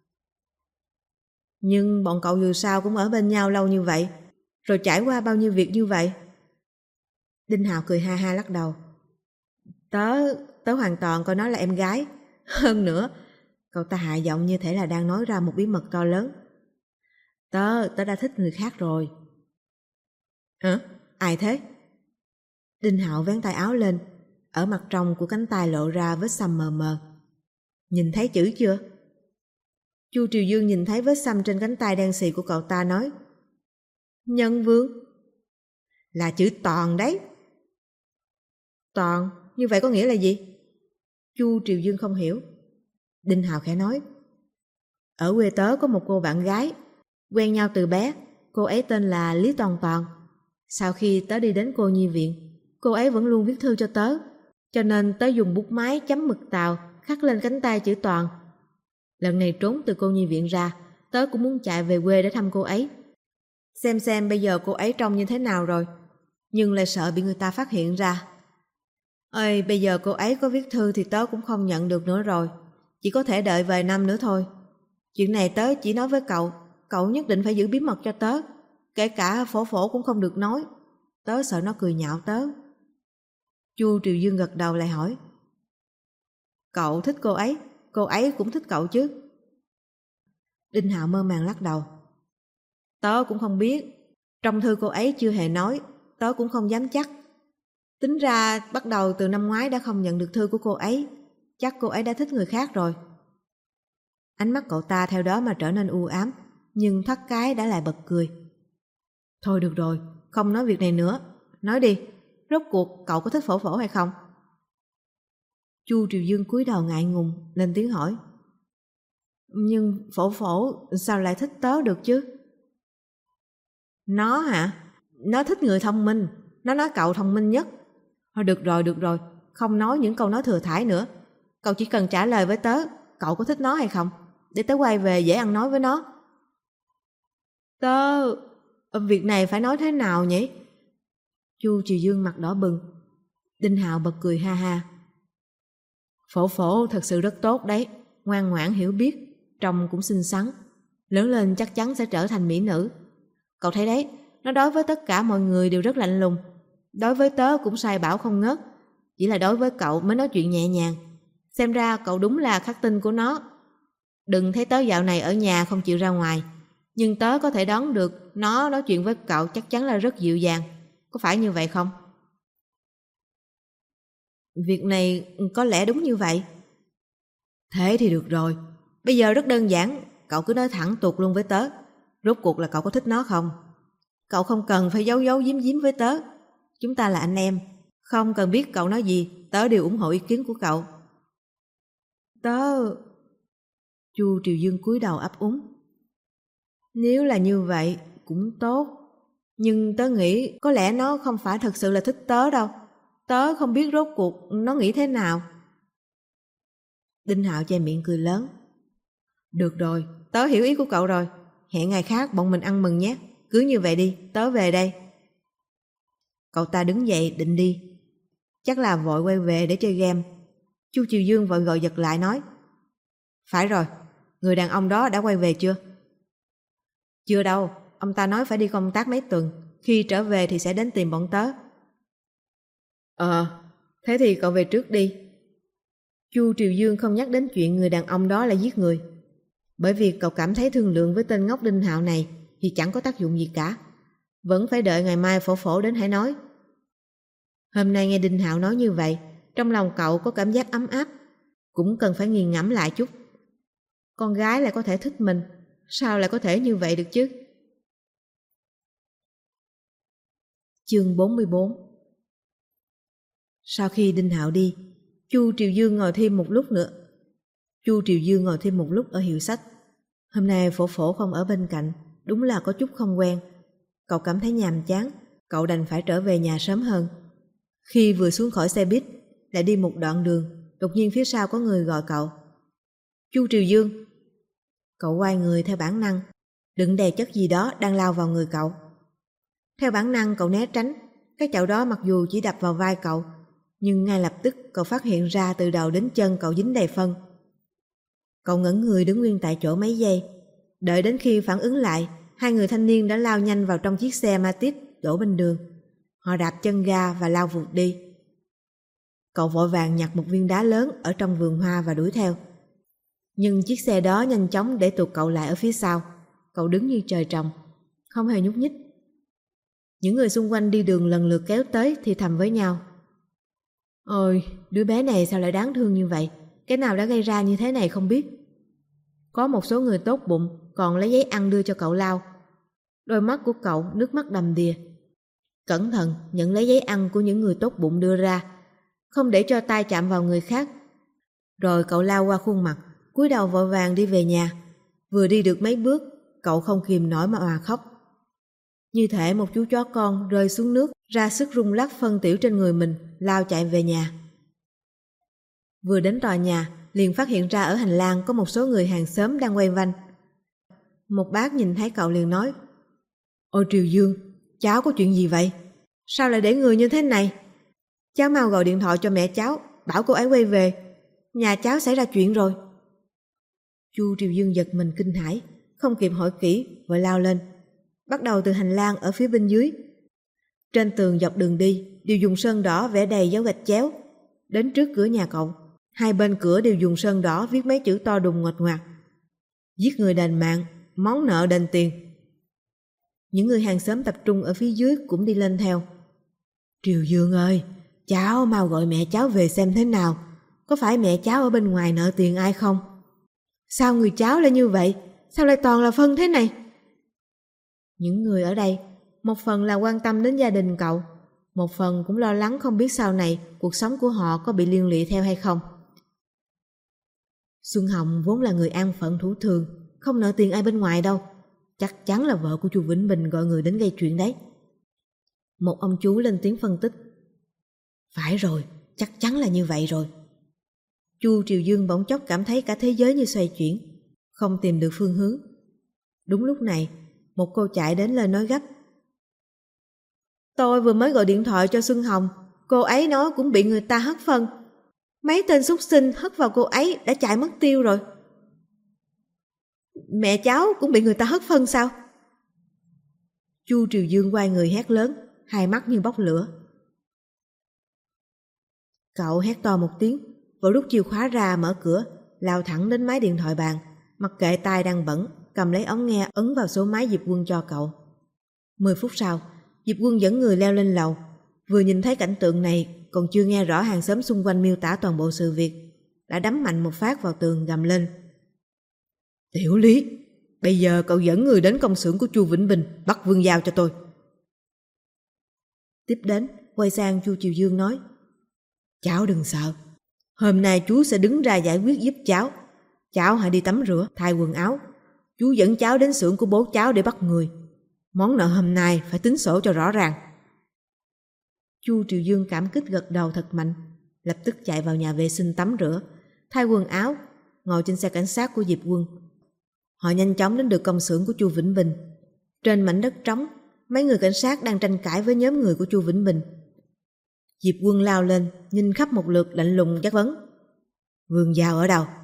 Nhưng bọn cậu dù sao cũng ở bên nhau lâu như vậy, rồi trải qua bao nhiêu việc như vậy. Đinh Hạo cười ha ha lắc đầu. Tớ hoàn toàn coi nó là em gái. Hơn nữa, cậu ta hạ giọng như thể là đang nói ra một bí mật to lớn. Tớ đã thích người khác rồi. Hả? Ai thế? Đinh Hạo vén tay áo lên, ở mặt trong của cánh tay lộ ra vết xăm mờ mờ. Nhìn thấy chữ chưa? Chu Triều Dương nhìn thấy vết xăm trên cánh tay đen xì của cậu ta nói. Nhân Vương. Là chữ Toàn đấy. Toàn, như vậy có nghĩa là gì? Chu Triều Dương không hiểu. Đinh Hạo khẽ nói. Ở quê tớ có một cô bạn gái, quen nhau từ bé, cô ấy tên là Lý Toàn Toàn. Sau khi tớ đi đến cô nhi viện, cô ấy vẫn luôn viết thư cho tớ, cho nên tớ dùng bút máy chấm mực tàu khắc lên cánh tay chữ Toàn. Lần này trốn từ cô nhi viện ra, tớ cũng muốn chạy về quê để thăm cô ấy, xem bây giờ cô ấy trông như thế nào rồi, nhưng lại sợ bị người ta phát hiện ra. Ơi, bây giờ cô ấy có viết thư thì tớ cũng không nhận được nữa rồi, chỉ có thể đợi vài năm nữa thôi. Chuyện này tớ chỉ nói với cậu, cậu nhất định phải giữ bí mật cho tớ, kể cả Phổ Phổ cũng không được nói, tớ sợ nó cười nhạo tớ. Chu Triều Dương gật đầu lại hỏi. Cậu thích cô ấy cũng thích cậu chứ? Đinh Hạo mơ màng lắc đầu. Tớ cũng không biết, trong thư cô ấy chưa hề nói, tớ cũng không dám chắc. Tính ra bắt đầu từ năm ngoái đã không nhận được thư của cô ấy, chắc cô ấy đã thích người khác rồi. Ánh mắt cậu ta theo đó mà trở nên u ám, nhưng thoát cái đã lại bật cười. Thôi được rồi, không nói việc này nữa, nói đi, rốt cuộc cậu có thích Phổ Phổ hay không? Chu Triều Dương cúi đầu ngại ngùng, lên tiếng hỏi. Nhưng Phổ Phổ sao lại thích tớ được chứ? Nó hả? Nó thích người thông minh, nó nói cậu thông minh nhất. Thôi được rồi, không nói những câu nói thừa thãi nữa. Cậu chỉ cần trả lời với tớ, cậu có thích nó hay không, để tớ quay về dễ ăn nói với nó. Việc này phải nói thế nào nhỉ? Chu Triều Dương mặt đỏ bừng. Đinh Hạo bật cười ha ha. Phổ Phổ thật sự rất tốt đấy, ngoan ngoãn hiểu biết, trông cũng xinh xắn, lớn lên chắc chắn sẽ trở thành mỹ nữ. Cậu thấy đấy, nó đối với tất cả mọi người đều rất lạnh lùng. Đối với tớ cũng sai bảo không ngớt. Chỉ là đối với cậu mới nói chuyện nhẹ nhàng. Xem ra cậu đúng là khắc tinh của nó. Đừng thấy tớ dạo này ở nhà không chịu ra ngoài. Nhưng tớ có thể đoán được nó nói chuyện với cậu chắc chắn là rất dịu dàng. Có phải như vậy không? Việc này có lẽ đúng như vậy. Thế thì được rồi. Bây giờ rất đơn giản. Cậu cứ nói thẳng tuột luôn với tớ. Rốt cuộc là cậu có thích nó không? Cậu không cần phải giấu giấu giếm giếm với tớ. Chúng ta là anh em. Không cần biết cậu nói gì, tớ đều ủng hộ ý kiến của cậu. Tớ... Chu Triều Dương cúi đầu ấp úng. Nếu là như vậy, cũng tốt. Nhưng tớ nghĩ có lẽ nó không phải thật sự là thích tớ đâu. Tớ không biết rốt cuộc nó nghĩ thế nào. Đinh Hạo che miệng cười lớn. Được rồi, tớ hiểu ý của cậu rồi. Hẹn ngày khác bọn mình ăn mừng nhé. Cứ như vậy đi, tớ về đây. Cậu ta đứng dậy định đi. Chắc là vội quay về để chơi game. Chu Triều Dương vội gọi giật lại nói. Phải rồi, người đàn ông đó đã quay về chưa? Chưa đâu, ông ta nói phải đi công tác mấy tuần. Khi trở về thì sẽ đến tìm bọn tớ. Thế thì cậu về trước đi. Chu Triều Dương không nhắc đến chuyện người đàn ông đó là giết người. Bởi vì cậu cảm thấy thương lượng với tên ngốc Đinh Hạo này thì chẳng có tác dụng gì cả. Vẫn phải đợi ngày mai phổ phổ đến hãy nói. Hôm nay nghe Đinh Hạo nói như vậy, trong lòng cậu có cảm giác ấm áp. Cũng cần phải nghiền ngẫm lại chút. Con gái lại có thể thích mình, sao lại có thể như vậy được chứ? Chương 44. Sau khi Đinh Hạo đi, Chu Triều Dương ngồi thêm một lúc ở hiệu sách. Hôm nay phổ phổ không ở bên cạnh, đúng là có chút không quen. Cậu cảm thấy nhàm chán, cậu đành phải trở về nhà sớm hơn. Khi vừa xuống khỏi xe buýt, lại đi một đoạn đường, đột nhiên phía sau có người gọi cậu. Chu Triều Dương. Cậu quay người theo bản năng, đựng đè chất gì đó đang lao vào người cậu. Theo bản năng cậu né tránh, cái chậu đó mặc dù chỉ đập vào vai cậu, nhưng ngay lập tức cậu phát hiện ra từ đầu đến chân cậu dính đầy phân. Cậu ngẩn người đứng nguyên tại chỗ mấy giây, đợi đến khi phản ứng lại, hai người thanh niên đã lao nhanh vào trong chiếc xe Matiz đổ bên đường. Họ đạp chân ga và lao vụt đi. Cậu vội vàng nhặt một viên đá lớn ở trong vườn hoa và đuổi theo. Nhưng chiếc xe đó nhanh chóng để tụt cậu lại ở phía sau. Cậu đứng như trời trồng, không hề nhúc nhích. Những người xung quanh đi đường lần lượt kéo tới thì thầm với nhau. Ôi, đứa bé này sao lại đáng thương như vậy? Cái nào đã gây ra như thế này không biết. Có một số người tốt bụng còn lấy giấy ăn đưa cho cậu lau. Đôi mắt của cậu nước mắt đầm đìa. Cẩn thận nhận lấy giấy ăn của những người tốt bụng đưa ra, không để cho tay chạm vào người khác. Rồi cậu lau qua khuôn mặt, cúi đầu vội vàng đi về nhà. Vừa đi được mấy bước, cậu không kìm nổi mà òa khóc. Như thể một chú chó con rơi xuống nước, ra sức rung lắc phân tiểu trên người mình, lao chạy về nhà. Vừa đến tòa nhà, liền phát hiện ra ở hành lang có một số người hàng xóm đang quay quanh. Một bác nhìn thấy cậu liền nói. Ôi Triều Dương, cháu có chuyện gì vậy? Sao lại để người như thế này? Cháu mau gọi điện thoại cho mẹ cháu, bảo cô ấy quay về. Nhà cháu xảy ra chuyện rồi. Chu Triều Dương giật mình kinh hãi, không kịp hỏi kỹ, vội lao lên. Bắt đầu từ hành lang ở phía bên dưới. Trên tường dọc đường đi đều dùng sơn đỏ vẽ đầy dấu gạch chéo. Đến trước cửa nhà cậu, hai bên cửa đều dùng sơn đỏ viết mấy chữ to đùng ngoạch ngoạc. Giết người đền mạng, món nợ đền tiền. Những người hàng xóm tập trung ở phía dưới cũng đi lên theo. Triều Dương ơi, cháu mau gọi mẹ cháu về xem thế nào. Có phải mẹ cháu ở bên ngoài nợ tiền ai không? Sao người cháu lại như vậy? Sao lại toàn là phân thế này? Những người ở đây, một phần là quan tâm đến gia đình cậu, một phần cũng lo lắng không biết sau này cuộc sống của họ có bị liên lụy theo hay không. Xuân Hồng vốn là người an phận thủ thường, không nợ tiền ai bên ngoài đâu. Chắc chắn là vợ của chu Vĩnh Bình gọi người đến gây chuyện đấy. Một ông chú lên tiếng phân tích. Phải rồi, chắc chắn là như vậy rồi. Chu Triều Dương bỗng chốc cảm thấy cả thế giới như xoay chuyển, không tìm được phương hướng. Đúng lúc này, một cô chạy đến lên nói gấp. Tôi vừa mới gọi điện thoại cho Xuân Hồng, cô ấy nói cũng bị người ta hất phân. Mấy tên súc sinh hất vào cô ấy đã chạy mất tiêu rồi. Mẹ cháu cũng bị người ta hất phân sao? Chu Triều Dương quay người hét lớn, hai mắt như bốc lửa. Cậu hét to một tiếng, vội rút chìa khóa ra mở cửa, lao thẳng đến máy điện thoại bàn, mặc kệ tai đang bẩn, cầm lấy ống nghe ấn vào số máy Diệp Quân cho cậu. 10 phút sau, Diệp Quân dẫn người leo lên lầu. Vừa nhìn thấy cảnh tượng này, còn chưa nghe rõ hàng xóm xung quanh miêu tả toàn bộ sự việc, đã đấm mạnh một phát vào tường gầm lên. Tiểu Lý, bây giờ cậu dẫn người đến công xưởng của Chu Vĩnh Bình, bắt Vương Giao cho tôi. Tiếp đến, quay sang Chu Triều Dương nói, cháu đừng sợ, hôm nay chú sẽ đứng ra giải quyết giúp cháu. Cháu hãy đi tắm rửa, thay quần áo. Chú dẫn cháu đến xưởng của bố cháu để bắt người. Món nợ hôm nay phải tính sổ cho rõ ràng. Chu Triều Dương cảm kích gật đầu thật mạnh, lập tức chạy vào nhà vệ sinh tắm rửa, thay quần áo, ngồi trên xe cảnh sát của Diệp Quân. Họ nhanh chóng đến được công xưởng của Chu Vĩnh Bình. Trên mảnh đất trống, mấy người cảnh sát đang tranh cãi với nhóm người của Chu Vĩnh Bình. Diệp Quân lao lên, nhìn khắp một lượt lạnh lùng chất vấn. Vương Giao ở đâu?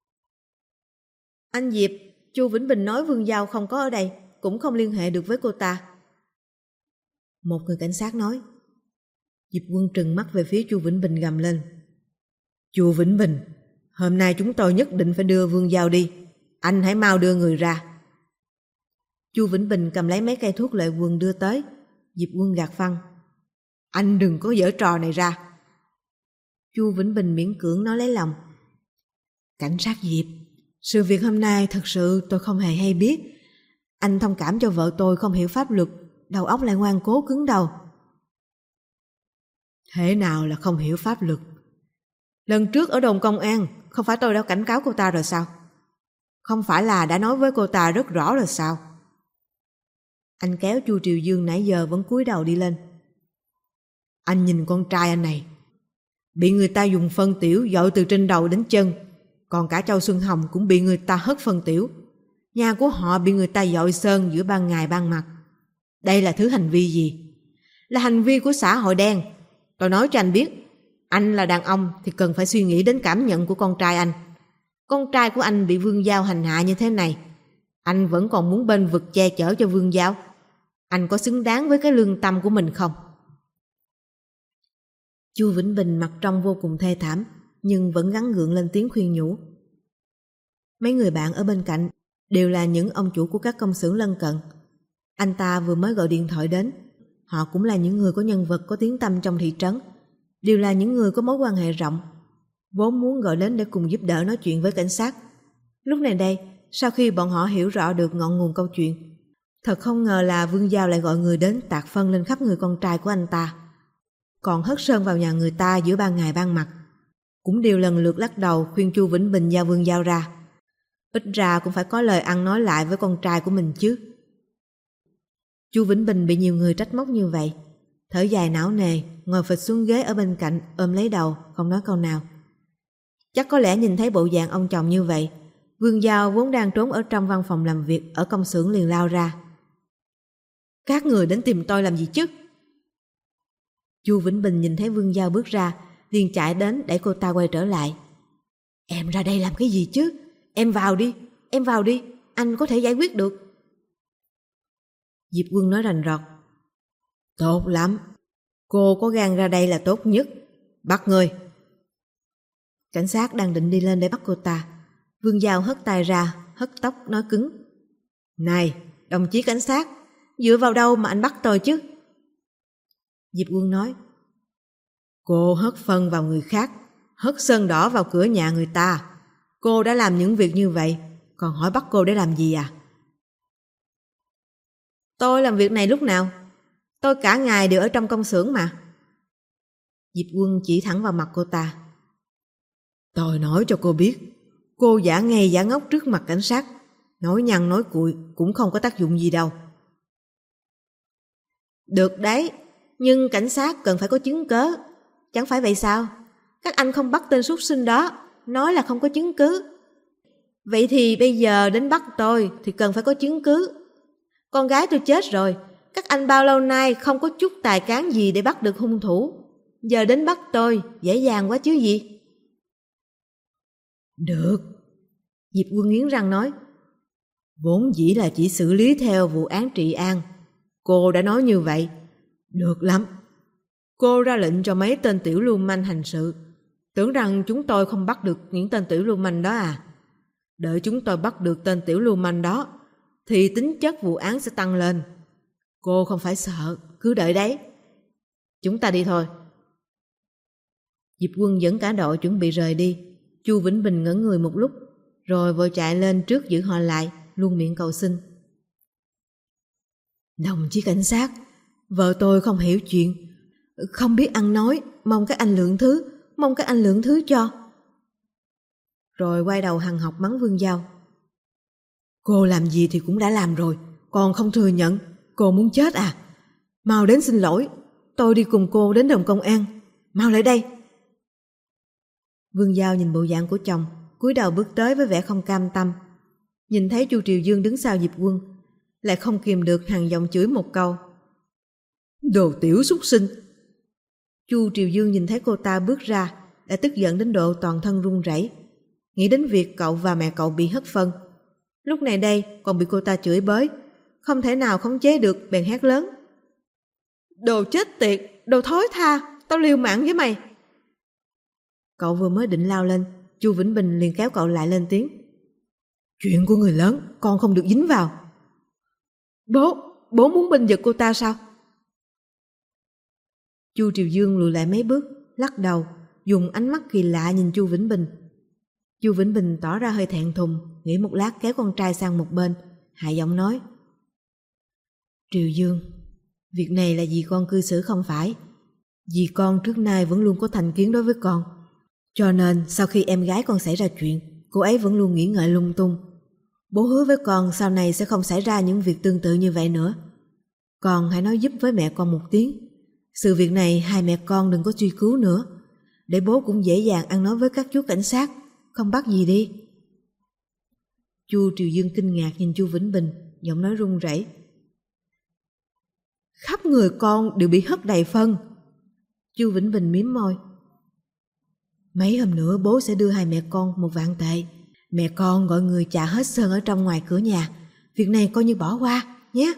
Anh Diệp, Chu Vĩnh Bình nói Vương Giao không có ở đây, cũng không liên hệ được với cô ta. Một người cảnh sát nói. Diệp Quân trừng mắt về phía Chu Vĩnh Bình gầm lên. Chu Vĩnh Bình, hôm nay chúng tôi nhất định phải đưa Vương Giao đi. Anh hãy mau đưa người ra. Chu Vĩnh Bình cầm lấy mấy cây thuốc Lệ Quần đưa tới. Diệp Quân gạt phăng. Anh đừng có giở trò này ra. Chu Vĩnh Bình miễn cưỡng nói lấy lòng. Cảnh sát Diệp, sự việc hôm nay thật sự tôi không hề hay biết. Anh thông cảm cho vợ tôi không hiểu pháp luật, đầu óc lại ngoan cố cứng đầu. Thế nào là không hiểu pháp luật? Lần trước ở đồn công an, không phải tôi đã cảnh cáo cô ta rồi sao? Không phải là đã nói với cô ta rất rõ rồi sao? Anh kéo Chu Triều Dương nãy giờ vẫn cúi đầu đi lên. Anh nhìn con trai anh này, bị người ta dùng phân tiểu dội từ trên đầu đến chân, còn cả Châu Xuân Hồng cũng bị người ta hất phân tiểu. Nhà của họ bị người ta dội sơn giữa ban ngày ban mặt. Đây là thứ hành vi gì? Là hành vi của xã hội đen. Tôi nói cho anh biết, anh là đàn ông thì cần phải suy nghĩ đến cảm nhận của con trai anh. Con trai của anh bị Vương Giao hành hạ như thế này, anh vẫn còn muốn bênh vực che chở cho Vương Giao. Anh có xứng đáng với cái lương tâm của mình không? Chu Vĩnh Bình mặt trong vô cùng thê thảm, nhưng vẫn gắng gượng lên tiếng khuyên nhủ. Mấy người bạn ở bên cạnh đều là những ông chủ của các công xưởng lân cận. Anh ta vừa mới gọi điện thoại đến. Họ cũng là những người có nhân vật có tiếng tăm trong thị trấn, đều là những người có mối quan hệ rộng, vốn muốn gọi đến để cùng giúp đỡ nói chuyện với cảnh sát. Lúc này đây, sau khi bọn họ hiểu rõ được ngọn nguồn câu chuyện, thật không ngờ là Vương Giao lại gọi người đến tạt phân lên khắp người con trai của anh ta, còn hất sơn vào nhà người ta giữa ban ngày ban mặt. Cũng đều lần lượt lắc đầu khuyên Chu Vĩnh Bình giao Vương Giao ra. Ít ra cũng phải có lời ăn nói lại với con trai của mình chứ. Chu Vĩnh Bình bị nhiều người trách móc như vậy, thở dài não nề, ngồi phịch xuống ghế ở bên cạnh, ôm lấy đầu, không nói câu nào. Chắc có lẽ nhìn thấy bộ dạng ông chồng như vậy, Vương Giao vốn đang trốn ở trong văn phòng làm việc ở công xưởng liền lao ra. Các người đến tìm tôi làm gì chứ? Chu Vĩnh Bình nhìn thấy Vương Giao bước ra, liền chạy đến đẩy cô ta quay trở lại. Em ra đây làm cái gì chứ? Em vào đi, anh có thể giải quyết được. Diệp Quân nói rành rọt. Tốt lắm, cô có gan ra đây là tốt nhất. Bắt người. Cảnh sát đang định đi lên để bắt cô ta. Vương Giao hất tay ra, hất tóc nói cứng. Này, đồng chí cảnh sát, dựa vào đâu mà anh bắt tôi chứ? Diệp Quân nói. Cô hất phân vào người khác, hất sơn đỏ vào cửa nhà người ta. Cô đã làm những việc như vậy, còn hỏi bắt cô để làm gì à? Tôi làm việc này lúc nào? Tôi cả ngày đều ở trong công xưởng mà. Diệp Quân chỉ thẳng vào mặt cô ta. Tôi nói cho cô biết, cô giả ngây giả ngốc trước mặt cảnh sát, nói nhăn nói cuội cũng không có tác dụng gì đâu. Được đấy, nhưng cảnh sát cần phải có chứng cớ. Chẳng phải vậy sao? Các anh không bắt tên súc sinh đó, nói là không có chứng cứ. Vậy thì bây giờ đến bắt tôi thì cần phải có chứng cứ. Con gái tôi chết rồi, các anh bao lâu nay không có chút tài cán gì để bắt được hung thủ. Giờ đến bắt tôi, dễ dàng quá chứ gì? Được. Diệp Quân nghiến răng nói. Vốn dĩ là chỉ xử lý theo vụ án Trị An. Cô đã nói như vậy. Được lắm. Cô ra lệnh cho mấy tên tiểu lưu manh hành sự. Tưởng rằng chúng tôi không bắt được những tên tiểu lưu manh đó à? Đợi chúng tôi bắt được tên tiểu lưu manh đó, thì tính chất vụ án sẽ tăng lên. Cô không phải sợ, cứ đợi đấy. Chúng ta đi thôi. Diệp Quân dẫn cả đội chuẩn bị rời đi. Chu Vĩnh Bình ngẩn người một lúc, rồi vội chạy lên trước giữ họ lại, luôn miệng cầu xin. Đồng chí cảnh sát, vợ tôi không hiểu chuyện, không biết ăn nói, mong các anh lượng thứ cho. Rồi quay đầu hằn học mắng Vương Giao. Cô làm gì thì cũng đã làm rồi, còn không thừa nhận, cô muốn chết à? Mau đến xin lỗi, tôi đi cùng cô đến đồn công an, mau lại đây. Vương Giao nhìn bộ dạng của chồng, cúi đầu bước tới với vẻ không cam tâm. Nhìn thấy Chu Triều Dương đứng sau Diệp Quân, lại không kìm được hằn giọng chửi một câu. Đồ tiểu súc sinh. Chu Triều Dương nhìn thấy cô ta bước ra, đã tức giận đến độ toàn thân run rẩy, nghĩ đến việc cậu và mẹ cậu bị hất phân. Lúc này đây còn bị cô ta chửi bới, không thể nào khống chế được, bèn hét lớn. Đồ chết tiệt, đồ thối tha, tao liều mạng với mày. Cậu vừa mới định lao lên, Chu Vĩnh Bình liền kéo cậu lại lên tiếng. Chuyện của người lớn, con không được dính vào. Bố muốn bênh vực cô ta sao? Chu Triều Dương lùi lại mấy bước, lắc đầu, dùng ánh mắt kỳ lạ nhìn Chu Vĩnh Bình. Chu Vĩnh Bình tỏ ra hơi thẹn thùng, nghĩ một lát kéo con trai sang một bên, hạ giọng nói. Triều Dương, việc này là vì con cư xử không phải. Vì con trước nay vẫn luôn có thành kiến đối với con. Cho nên sau khi em gái con xảy ra chuyện, cô ấy vẫn luôn nghĩ ngợi lung tung. Bố hứa với con sau này sẽ không xảy ra những việc tương tự như vậy nữa. Con hãy nói giúp với mẹ con một tiếng. Sự việc này hai mẹ con đừng có truy cứu nữa, để bố cũng dễ dàng ăn nói với các chú cảnh sát, không bắt gì đi. Chu Triều Dương kinh ngạc nhìn Chu Vĩnh Bình, giọng nói run rẩy. Khắp người con đều bị hất đầy phân. Chu Vĩnh Bình mím môi. Mấy hôm nữa bố sẽ đưa hai mẹ con 1 vạn tệ. Mẹ con gọi người chà hết sơn ở trong ngoài cửa nhà. Việc này coi như bỏ qua nhé.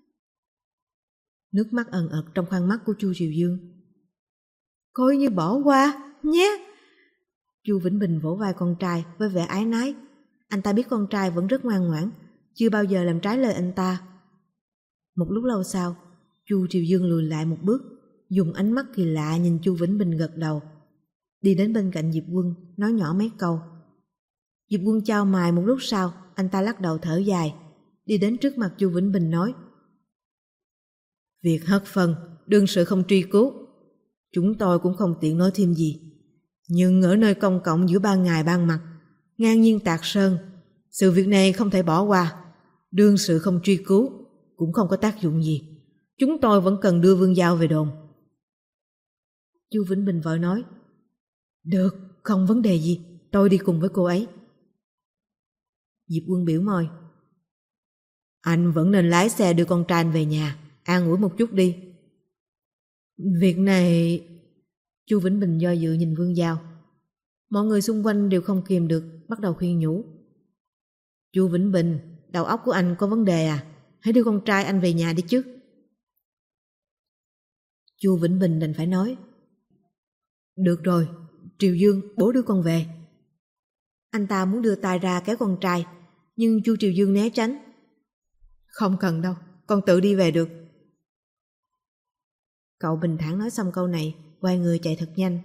Nước mắt ẩn ật trong khoang mắt của Chu Triều Dương. Coi như bỏ qua nhé. Chu Vĩnh Bình vỗ vai con trai với vẻ ái nái. Anh ta biết con trai vẫn rất ngoan ngoãn, chưa bao giờ làm trái lời anh ta. Một lúc lâu sau, Chu Triều Dương lùi lại một bước, dùng ánh mắt kỳ lạ nhìn Chu Vĩnh Bình gật đầu. Đi đến bên cạnh Diệp Quân, nói nhỏ mấy câu. Diệp Quân chau mày một lúc sau, anh ta lắc đầu thở dài, đi đến trước mặt Chu Vĩnh Bình nói. Việc hất phân, đương sự không truy cứu. Chúng tôi cũng không tiện nói thêm gì. Nhưng ở nơi công cộng giữa ban ngày ban mặt, ngang nhiên tạc sơn, sự việc này không thể bỏ qua. Đương sự không truy cứu, cũng không có tác dụng gì. Chúng tôi vẫn cần đưa Vương Giao về đồn. Chu Vĩnh Bình vội nói. Được, không vấn đề gì, tôi đi cùng với cô ấy. Diệp Quân biểu môi. Anh vẫn nên lái xe đưa con trai anh về nhà, an ủi một chút đi. Việc này... Chu Vĩnh Bình do dự nhìn Vương Giao. Mọi người xung quanh đều không kìm được, bắt đầu khuyên nhủ. Chu Vĩnh Bình, đầu óc của anh có vấn đề à? Hãy đưa con trai anh về nhà đi chứ. Chu Vĩnh Bình đành phải nói. Được rồi, Triều Dương, bố đưa con về. Anh ta muốn đưa tay ra kéo con trai, nhưng Chu Triều Dương né tránh. Không cần đâu, con tự đi về được. Cậu bình thản nói xong câu này, quay người chạy thật nhanh.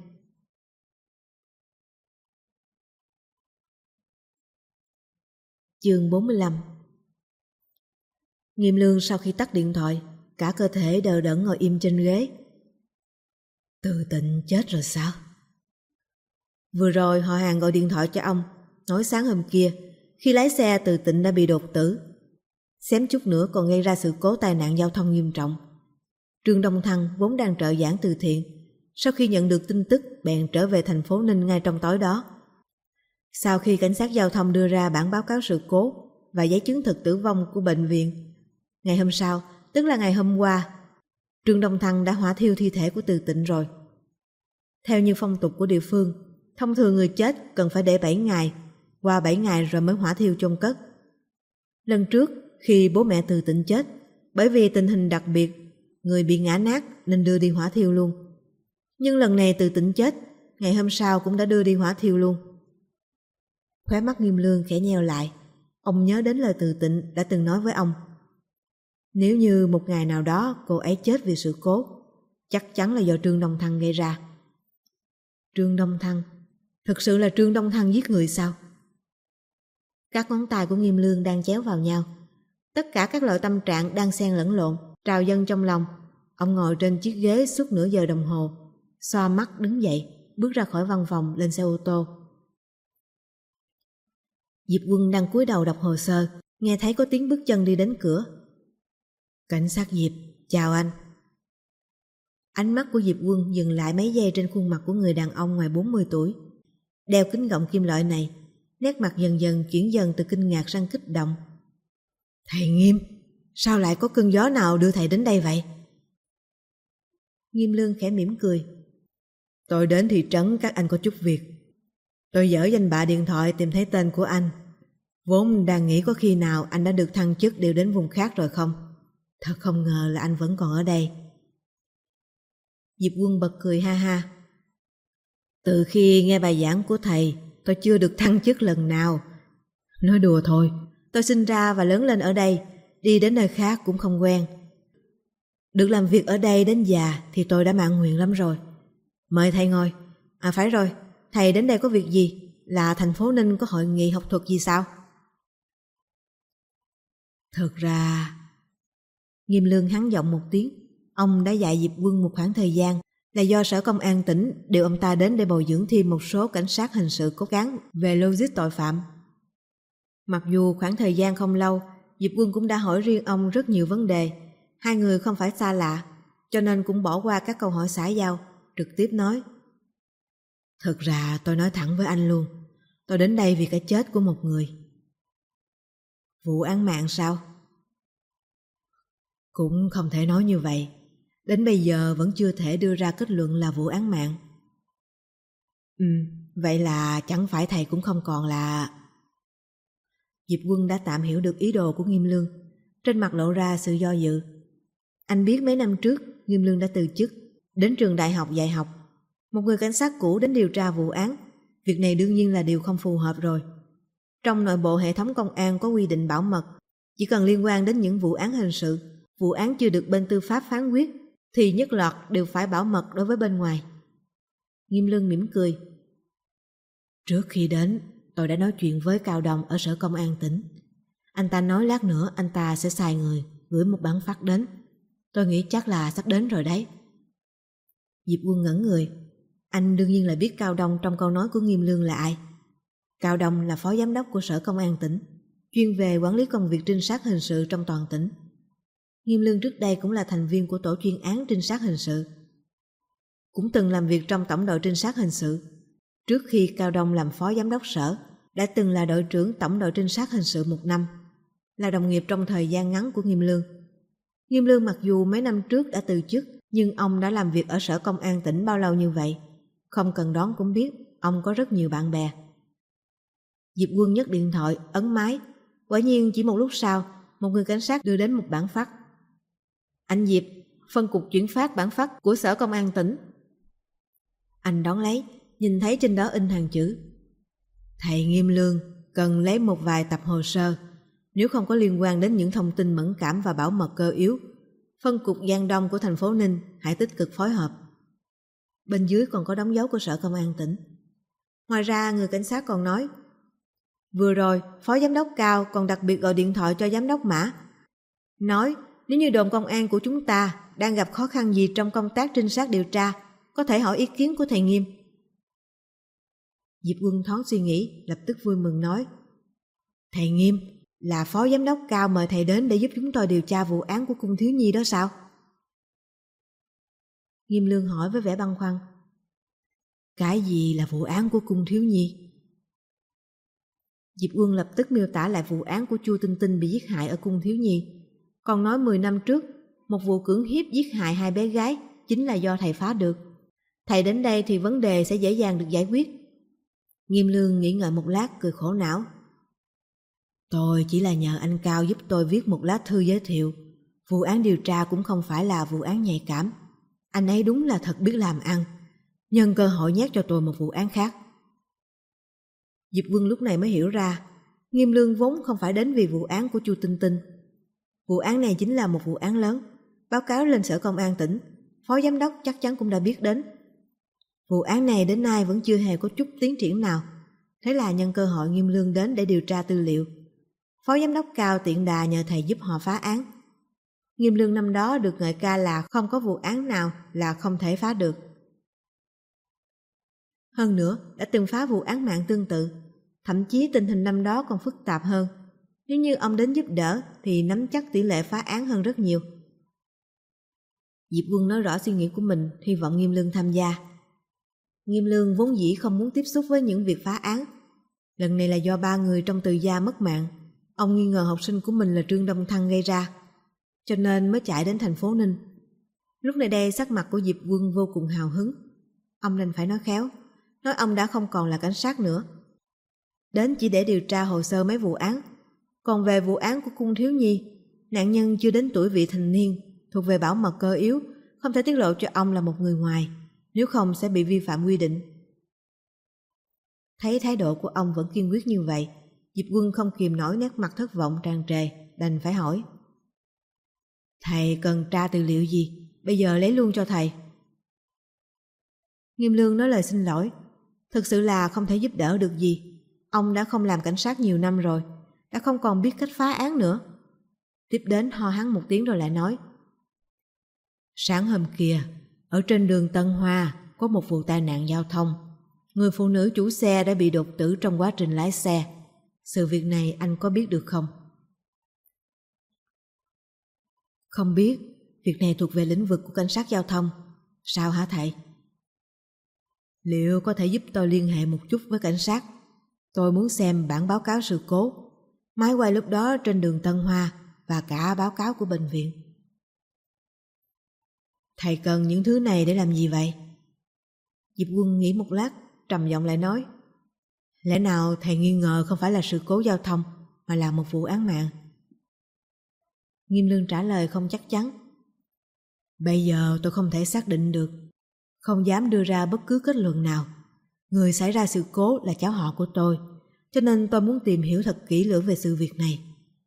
Chương 45. Nghiêm Lương sau khi tắt điện thoại, cả cơ thể đờ đẫn ngồi im trên ghế. Từ Tịnh chết rồi sao? Vừa rồi họ hàng gọi điện thoại cho ông, nói sáng hôm kia, khi lái xe Từ Tịnh đã bị đột tử. Xém chút nữa còn gây ra sự cố tai nạn giao thông nghiêm trọng. Trương Đông Thăng vốn đang trợ giảng từ thiện, sau khi nhận được tin tức bèn trở về thành phố Ninh ngay trong tối đó. Sau khi cảnh sát giao thông đưa ra bản báo cáo sự cố và giấy chứng thực tử vong của bệnh viện, ngày hôm sau, tức là ngày hôm qua, Trương Đông Thăng đã hỏa thiêu thi thể của Từ Tịnh rồi. Theo như phong tục của địa phương, thông thường người chết cần phải để 7 ngày, qua 7 ngày rồi mới hỏa thiêu chôn cất. Lần trước, khi bố mẹ Từ Tịnh chết, bởi vì tình hình đặc biệt, người bị ngã nát nên đưa đi hỏa thiêu luôn. Nhưng lần này Từ Tịnh chết, ngày hôm sau cũng đã đưa đi hỏa thiêu luôn. Khóe mắt Nghiêm Lương khẽ nheo lại, ông nhớ đến lời Từ Tịnh đã từng nói với ông. Nếu như một ngày nào đó cô ấy chết vì sự cố, chắc chắn là do Trương Đông Thăng gây ra. Trương Đông Thăng? Thực sự là Trương Đông Thăng giết người sao? Các ngón tay của Nghiêm Lương đang chéo vào nhau. Tất cả các loại tâm trạng đang xen lẫn lộn, trào dâng trong lòng. Ông ngồi trên chiếc ghế suốt nửa giờ đồng hồ, xoa mắt đứng dậy, bước ra khỏi văn phòng lên xe ô tô. Diệp Quân đang cúi đầu đọc hồ sơ, nghe thấy có tiếng bước chân đi đến cửa. Cảnh sát Diệp, chào anh. Ánh mắt của Diệp Quân dừng lại mấy giây trên khuôn mặt của người đàn ông ngoài 40 tuổi. Đeo kính gọng kim loại này, nét mặt dần dần chuyển dần từ kinh ngạc sang kích động. Thầy Nghiêm, sao lại có cơn gió nào đưa thầy đến đây vậy? Nghiêm Lương khẽ mỉm cười. Tôi đến thị trấn các anh có chút việc. Tôi dở danh bạ điện thoại tìm thấy tên của anh. Vốn đang nghĩ có khi nào anh đã được thăng chức điều đến vùng khác rồi không. Thật không ngờ là anh vẫn còn ở đây. Diệp Quân bật cười ha ha. Từ khi nghe bài giảng của thầy, tôi chưa được thăng chức lần nào. Nói đùa thôi, tôi sinh ra và lớn lên ở đây, đi đến nơi khác cũng không quen. Được làm việc ở đây đến già thì tôi đã mãn nguyện lắm rồi. Mời thầy ngồi. À phải rồi, thầy đến đây có việc gì? Là thành phố Ninh có hội nghị học thuật gì sao? Thật ra... Nghiêm Lương hắn giọng một tiếng. Ông đã dạy Diệp Quân một khoảng thời gian là do Sở Công an tỉnh điều ông ta đến để bồi dưỡng thêm một số cảnh sát hình sự có gắn về logic tội phạm. Mặc dù khoảng thời gian không lâu, Diệp Quân cũng đã hỏi riêng ông rất nhiều vấn đề. Hai người không phải xa lạ, cho nên cũng bỏ qua các câu hỏi xã giao, trực tiếp nói. Thực ra tôi nói thẳng với anh luôn, tôi đến đây vì cái chết của một người. Vụ án mạng sao? Cũng không thể nói như vậy. Đến bây giờ vẫn chưa thể đưa ra kết luận là vụ án mạng. Vậy là chẳng phải thầy cũng không còn là... Diệp Quân đã tạm hiểu được ý đồ của Nghiêm Lương. Trên mặt lộ ra sự do dự. Anh biết mấy năm trước Nghiêm Lương đã từ chức, đến trường đại học dạy học. Một người cảnh sát cũ đến điều tra vụ án. Việc này đương nhiên là điều không phù hợp rồi. Trong nội bộ hệ thống công an có quy định bảo mật. Chỉ cần liên quan đến những vụ án hình sự, vụ án chưa được bên tư pháp phán quyết, thì nhất loạt đều phải bảo mật đối với bên ngoài. Nghiêm Lương mỉm cười. Trước khi đến, tôi đã nói chuyện với Cao Đồng ở Sở Công an tỉnh. Anh ta nói lát nữa anh ta sẽ sai người gửi một bản phát đến. Tôi nghĩ chắc là sắp đến rồi đấy. Diệp Quân ngẩn người. Anh đương nhiên là biết Cao Đồng trong câu nói của Nghiêm Lương là ai. Cao Đồng là phó giám đốc của Sở Công an tỉnh, chuyên về quản lý công việc trinh sát hình sự trong toàn tỉnh. Nghiêm Lương trước đây cũng là thành viên của tổ chuyên án trinh sát hình sự. Cũng từng làm việc trong tổng đội trinh sát hình sự. Trước khi Cao Đông làm phó giám đốc sở, đã từng là đội trưởng tổng đội trinh sát hình sự 1 năm, là đồng nghiệp trong thời gian ngắn của Nghiêm Lương. Nghiêm Lương mặc dù mấy năm trước đã từ chức, nhưng ông đã làm việc ở Sở Công an tỉnh bao lâu như vậy, không cần đoán cũng biết ông có rất nhiều bạn bè. Diệp Quân nhấc điện thoại, ấn máy. Quả nhiên chỉ một lúc sau, một người cảnh sát đưa đến một bản phát. Anh Diệp, phân cục chuyển phát bản phát của Sở Công an tỉnh. Anh đón lấy, nhìn thấy trên đó in hàng chữ. Thầy Nghiêm Lương cần lấy một vài tập hồ sơ. Nếu không có liên quan đến những thông tin mẫn cảm và bảo mật cơ yếu, phân cục Giang Đông của thành phố Ninh hãy tích cực phối hợp. Bên dưới còn có đóng dấu của Sở Công an tỉnh. Ngoài ra người cảnh sát còn nói, vừa rồi phó giám đốc Cao còn đặc biệt gọi điện thoại cho giám đốc Mã, nói nếu như đồn công an của chúng ta đang gặp khó khăn gì trong công tác trinh sát điều tra, có thể hỏi ý kiến của thầy Nghiêm. Diệp Quân thoáng suy nghĩ, lập tức vui mừng nói, thầy Nghiêm, là phó giám đốc Cao mời thầy đến để giúp chúng tôi điều tra vụ án của Cung Thiếu Nhi đó sao? Nghiêm Lương hỏi với vẻ băn khoăn. Cái gì là vụ án của Cung Thiếu Nhi? Diệp Quân lập tức miêu tả lại vụ án của Chu Tinh Tinh bị giết hại ở Cung Thiếu Nhi. Còn nói 10 năm trước, một vụ cưỡng hiếp giết hại 2 bé gái chính là do thầy phá được. Thầy đến đây thì vấn đề sẽ dễ dàng được giải quyết. Nghiêm Lương nghĩ ngợi một lát cười khổ não. Tôi chỉ là nhờ anh Cao giúp tôi viết một lá thư giới thiệu. Vụ án điều tra cũng không phải là vụ án nhạy cảm. Anh ấy đúng là thật biết làm ăn, nhân cơ hội nhét cho tôi một vụ án khác. Diệp Quân lúc này mới hiểu ra, Nghiêm Lương vốn không phải đến vì vụ án của Chu Tinh Tinh. Vụ án này chính là một vụ án lớn, báo cáo lên sở công an tỉnh, phó giám đốc chắc chắn cũng đã biết đến. Vụ án này đến nay vẫn chưa hề có chút tiến triển nào, thế là nhân cơ hội Nghiêm Lương đến để điều tra tư liệu. Phó giám đốc Cao tiện đà nhờ thầy giúp họ phá án. Nghiêm Lương năm đó được ngợi ca là không có vụ án nào là không thể phá được. Hơn nữa, đã từng phá vụ án mạng tương tự, thậm chí tình hình năm đó còn phức tạp hơn. Nếu như ông đến giúp đỡ thì nắm chắc tỷ lệ phá án hơn rất nhiều. Diệp Quân nói rõ suy nghĩ của mình, hy vọng Nghiêm Lương tham gia. Nghiêm Lương vốn dĩ không muốn tiếp xúc với những việc phá án. Lần này là do 3 người trong Từ gia mất mạng. Ông nghi ngờ học sinh của mình là Trương Đông Thăng gây ra, cho nên mới chạy đến thành phố Ninh. Lúc này đây sắc mặt của Diệp Quân vô cùng hào hứng. Ông nên phải nói khéo, nói ông đã không còn là cảnh sát nữa, đến chỉ để điều tra hồ sơ mấy vụ án. Còn về vụ án của Cung Thiếu Nhi, nạn nhân chưa đến tuổi vị thành niên, thuộc về bảo mật cơ yếu, không thể tiết lộ cho ông là một người ngoài, nếu không sẽ bị vi phạm quy định. Thấy thái độ của ông vẫn kiên quyết như vậy, Diệp Quân không kìm nổi nét mặt thất vọng tràn trề, đành phải hỏi. Thầy cần tra tư liệu gì? Bây giờ lấy luôn cho thầy. Nghiêm Lương nói lời xin lỗi. Thực sự là không thể giúp đỡ được gì. Ông đã không làm cảnh sát nhiều năm rồi, đã không còn biết cách phá án nữa. Tiếp đến ho hắn một tiếng rồi lại nói. Sáng hôm kia, ở trên đường Tân Hoa có một vụ tai nạn giao thông. Người phụ nữ chủ xe đã bị đột tử trong quá trình lái xe. Sự việc này anh có biết được không? Không biết, việc này thuộc về lĩnh vực của cảnh sát giao thông. Sao hả thầy? Liệu có thể giúp tôi liên hệ một chút với cảnh sát? Tôi muốn xem bản báo cáo sự cố, máy quay lúc đó trên đường Tân Hoa và cả báo cáo của bệnh viện. Thầy cần những thứ này để làm gì vậy? Diệp Quân nghĩ một lát, trầm giọng lại nói. Lẽ nào thầy nghi ngờ không phải là sự cố giao thông mà là một vụ án mạng? Nghiêm Lương trả lời không chắc chắn. Bây giờ tôi không thể xác định được, không dám đưa ra bất cứ kết luận nào. Người xảy ra sự cố là cháu họ của tôi, cho nên tôi muốn tìm hiểu thật kỹ lưỡng về sự việc này.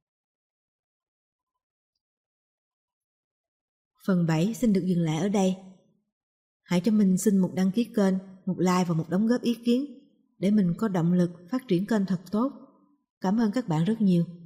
Phần 7 xin được dừng lại ở đây. Hãy cho mình xin một đăng ký kênh, một like và một đóng góp ý kiến để mình có động lực phát triển kênh thật tốt. Cảm ơn các bạn rất nhiều.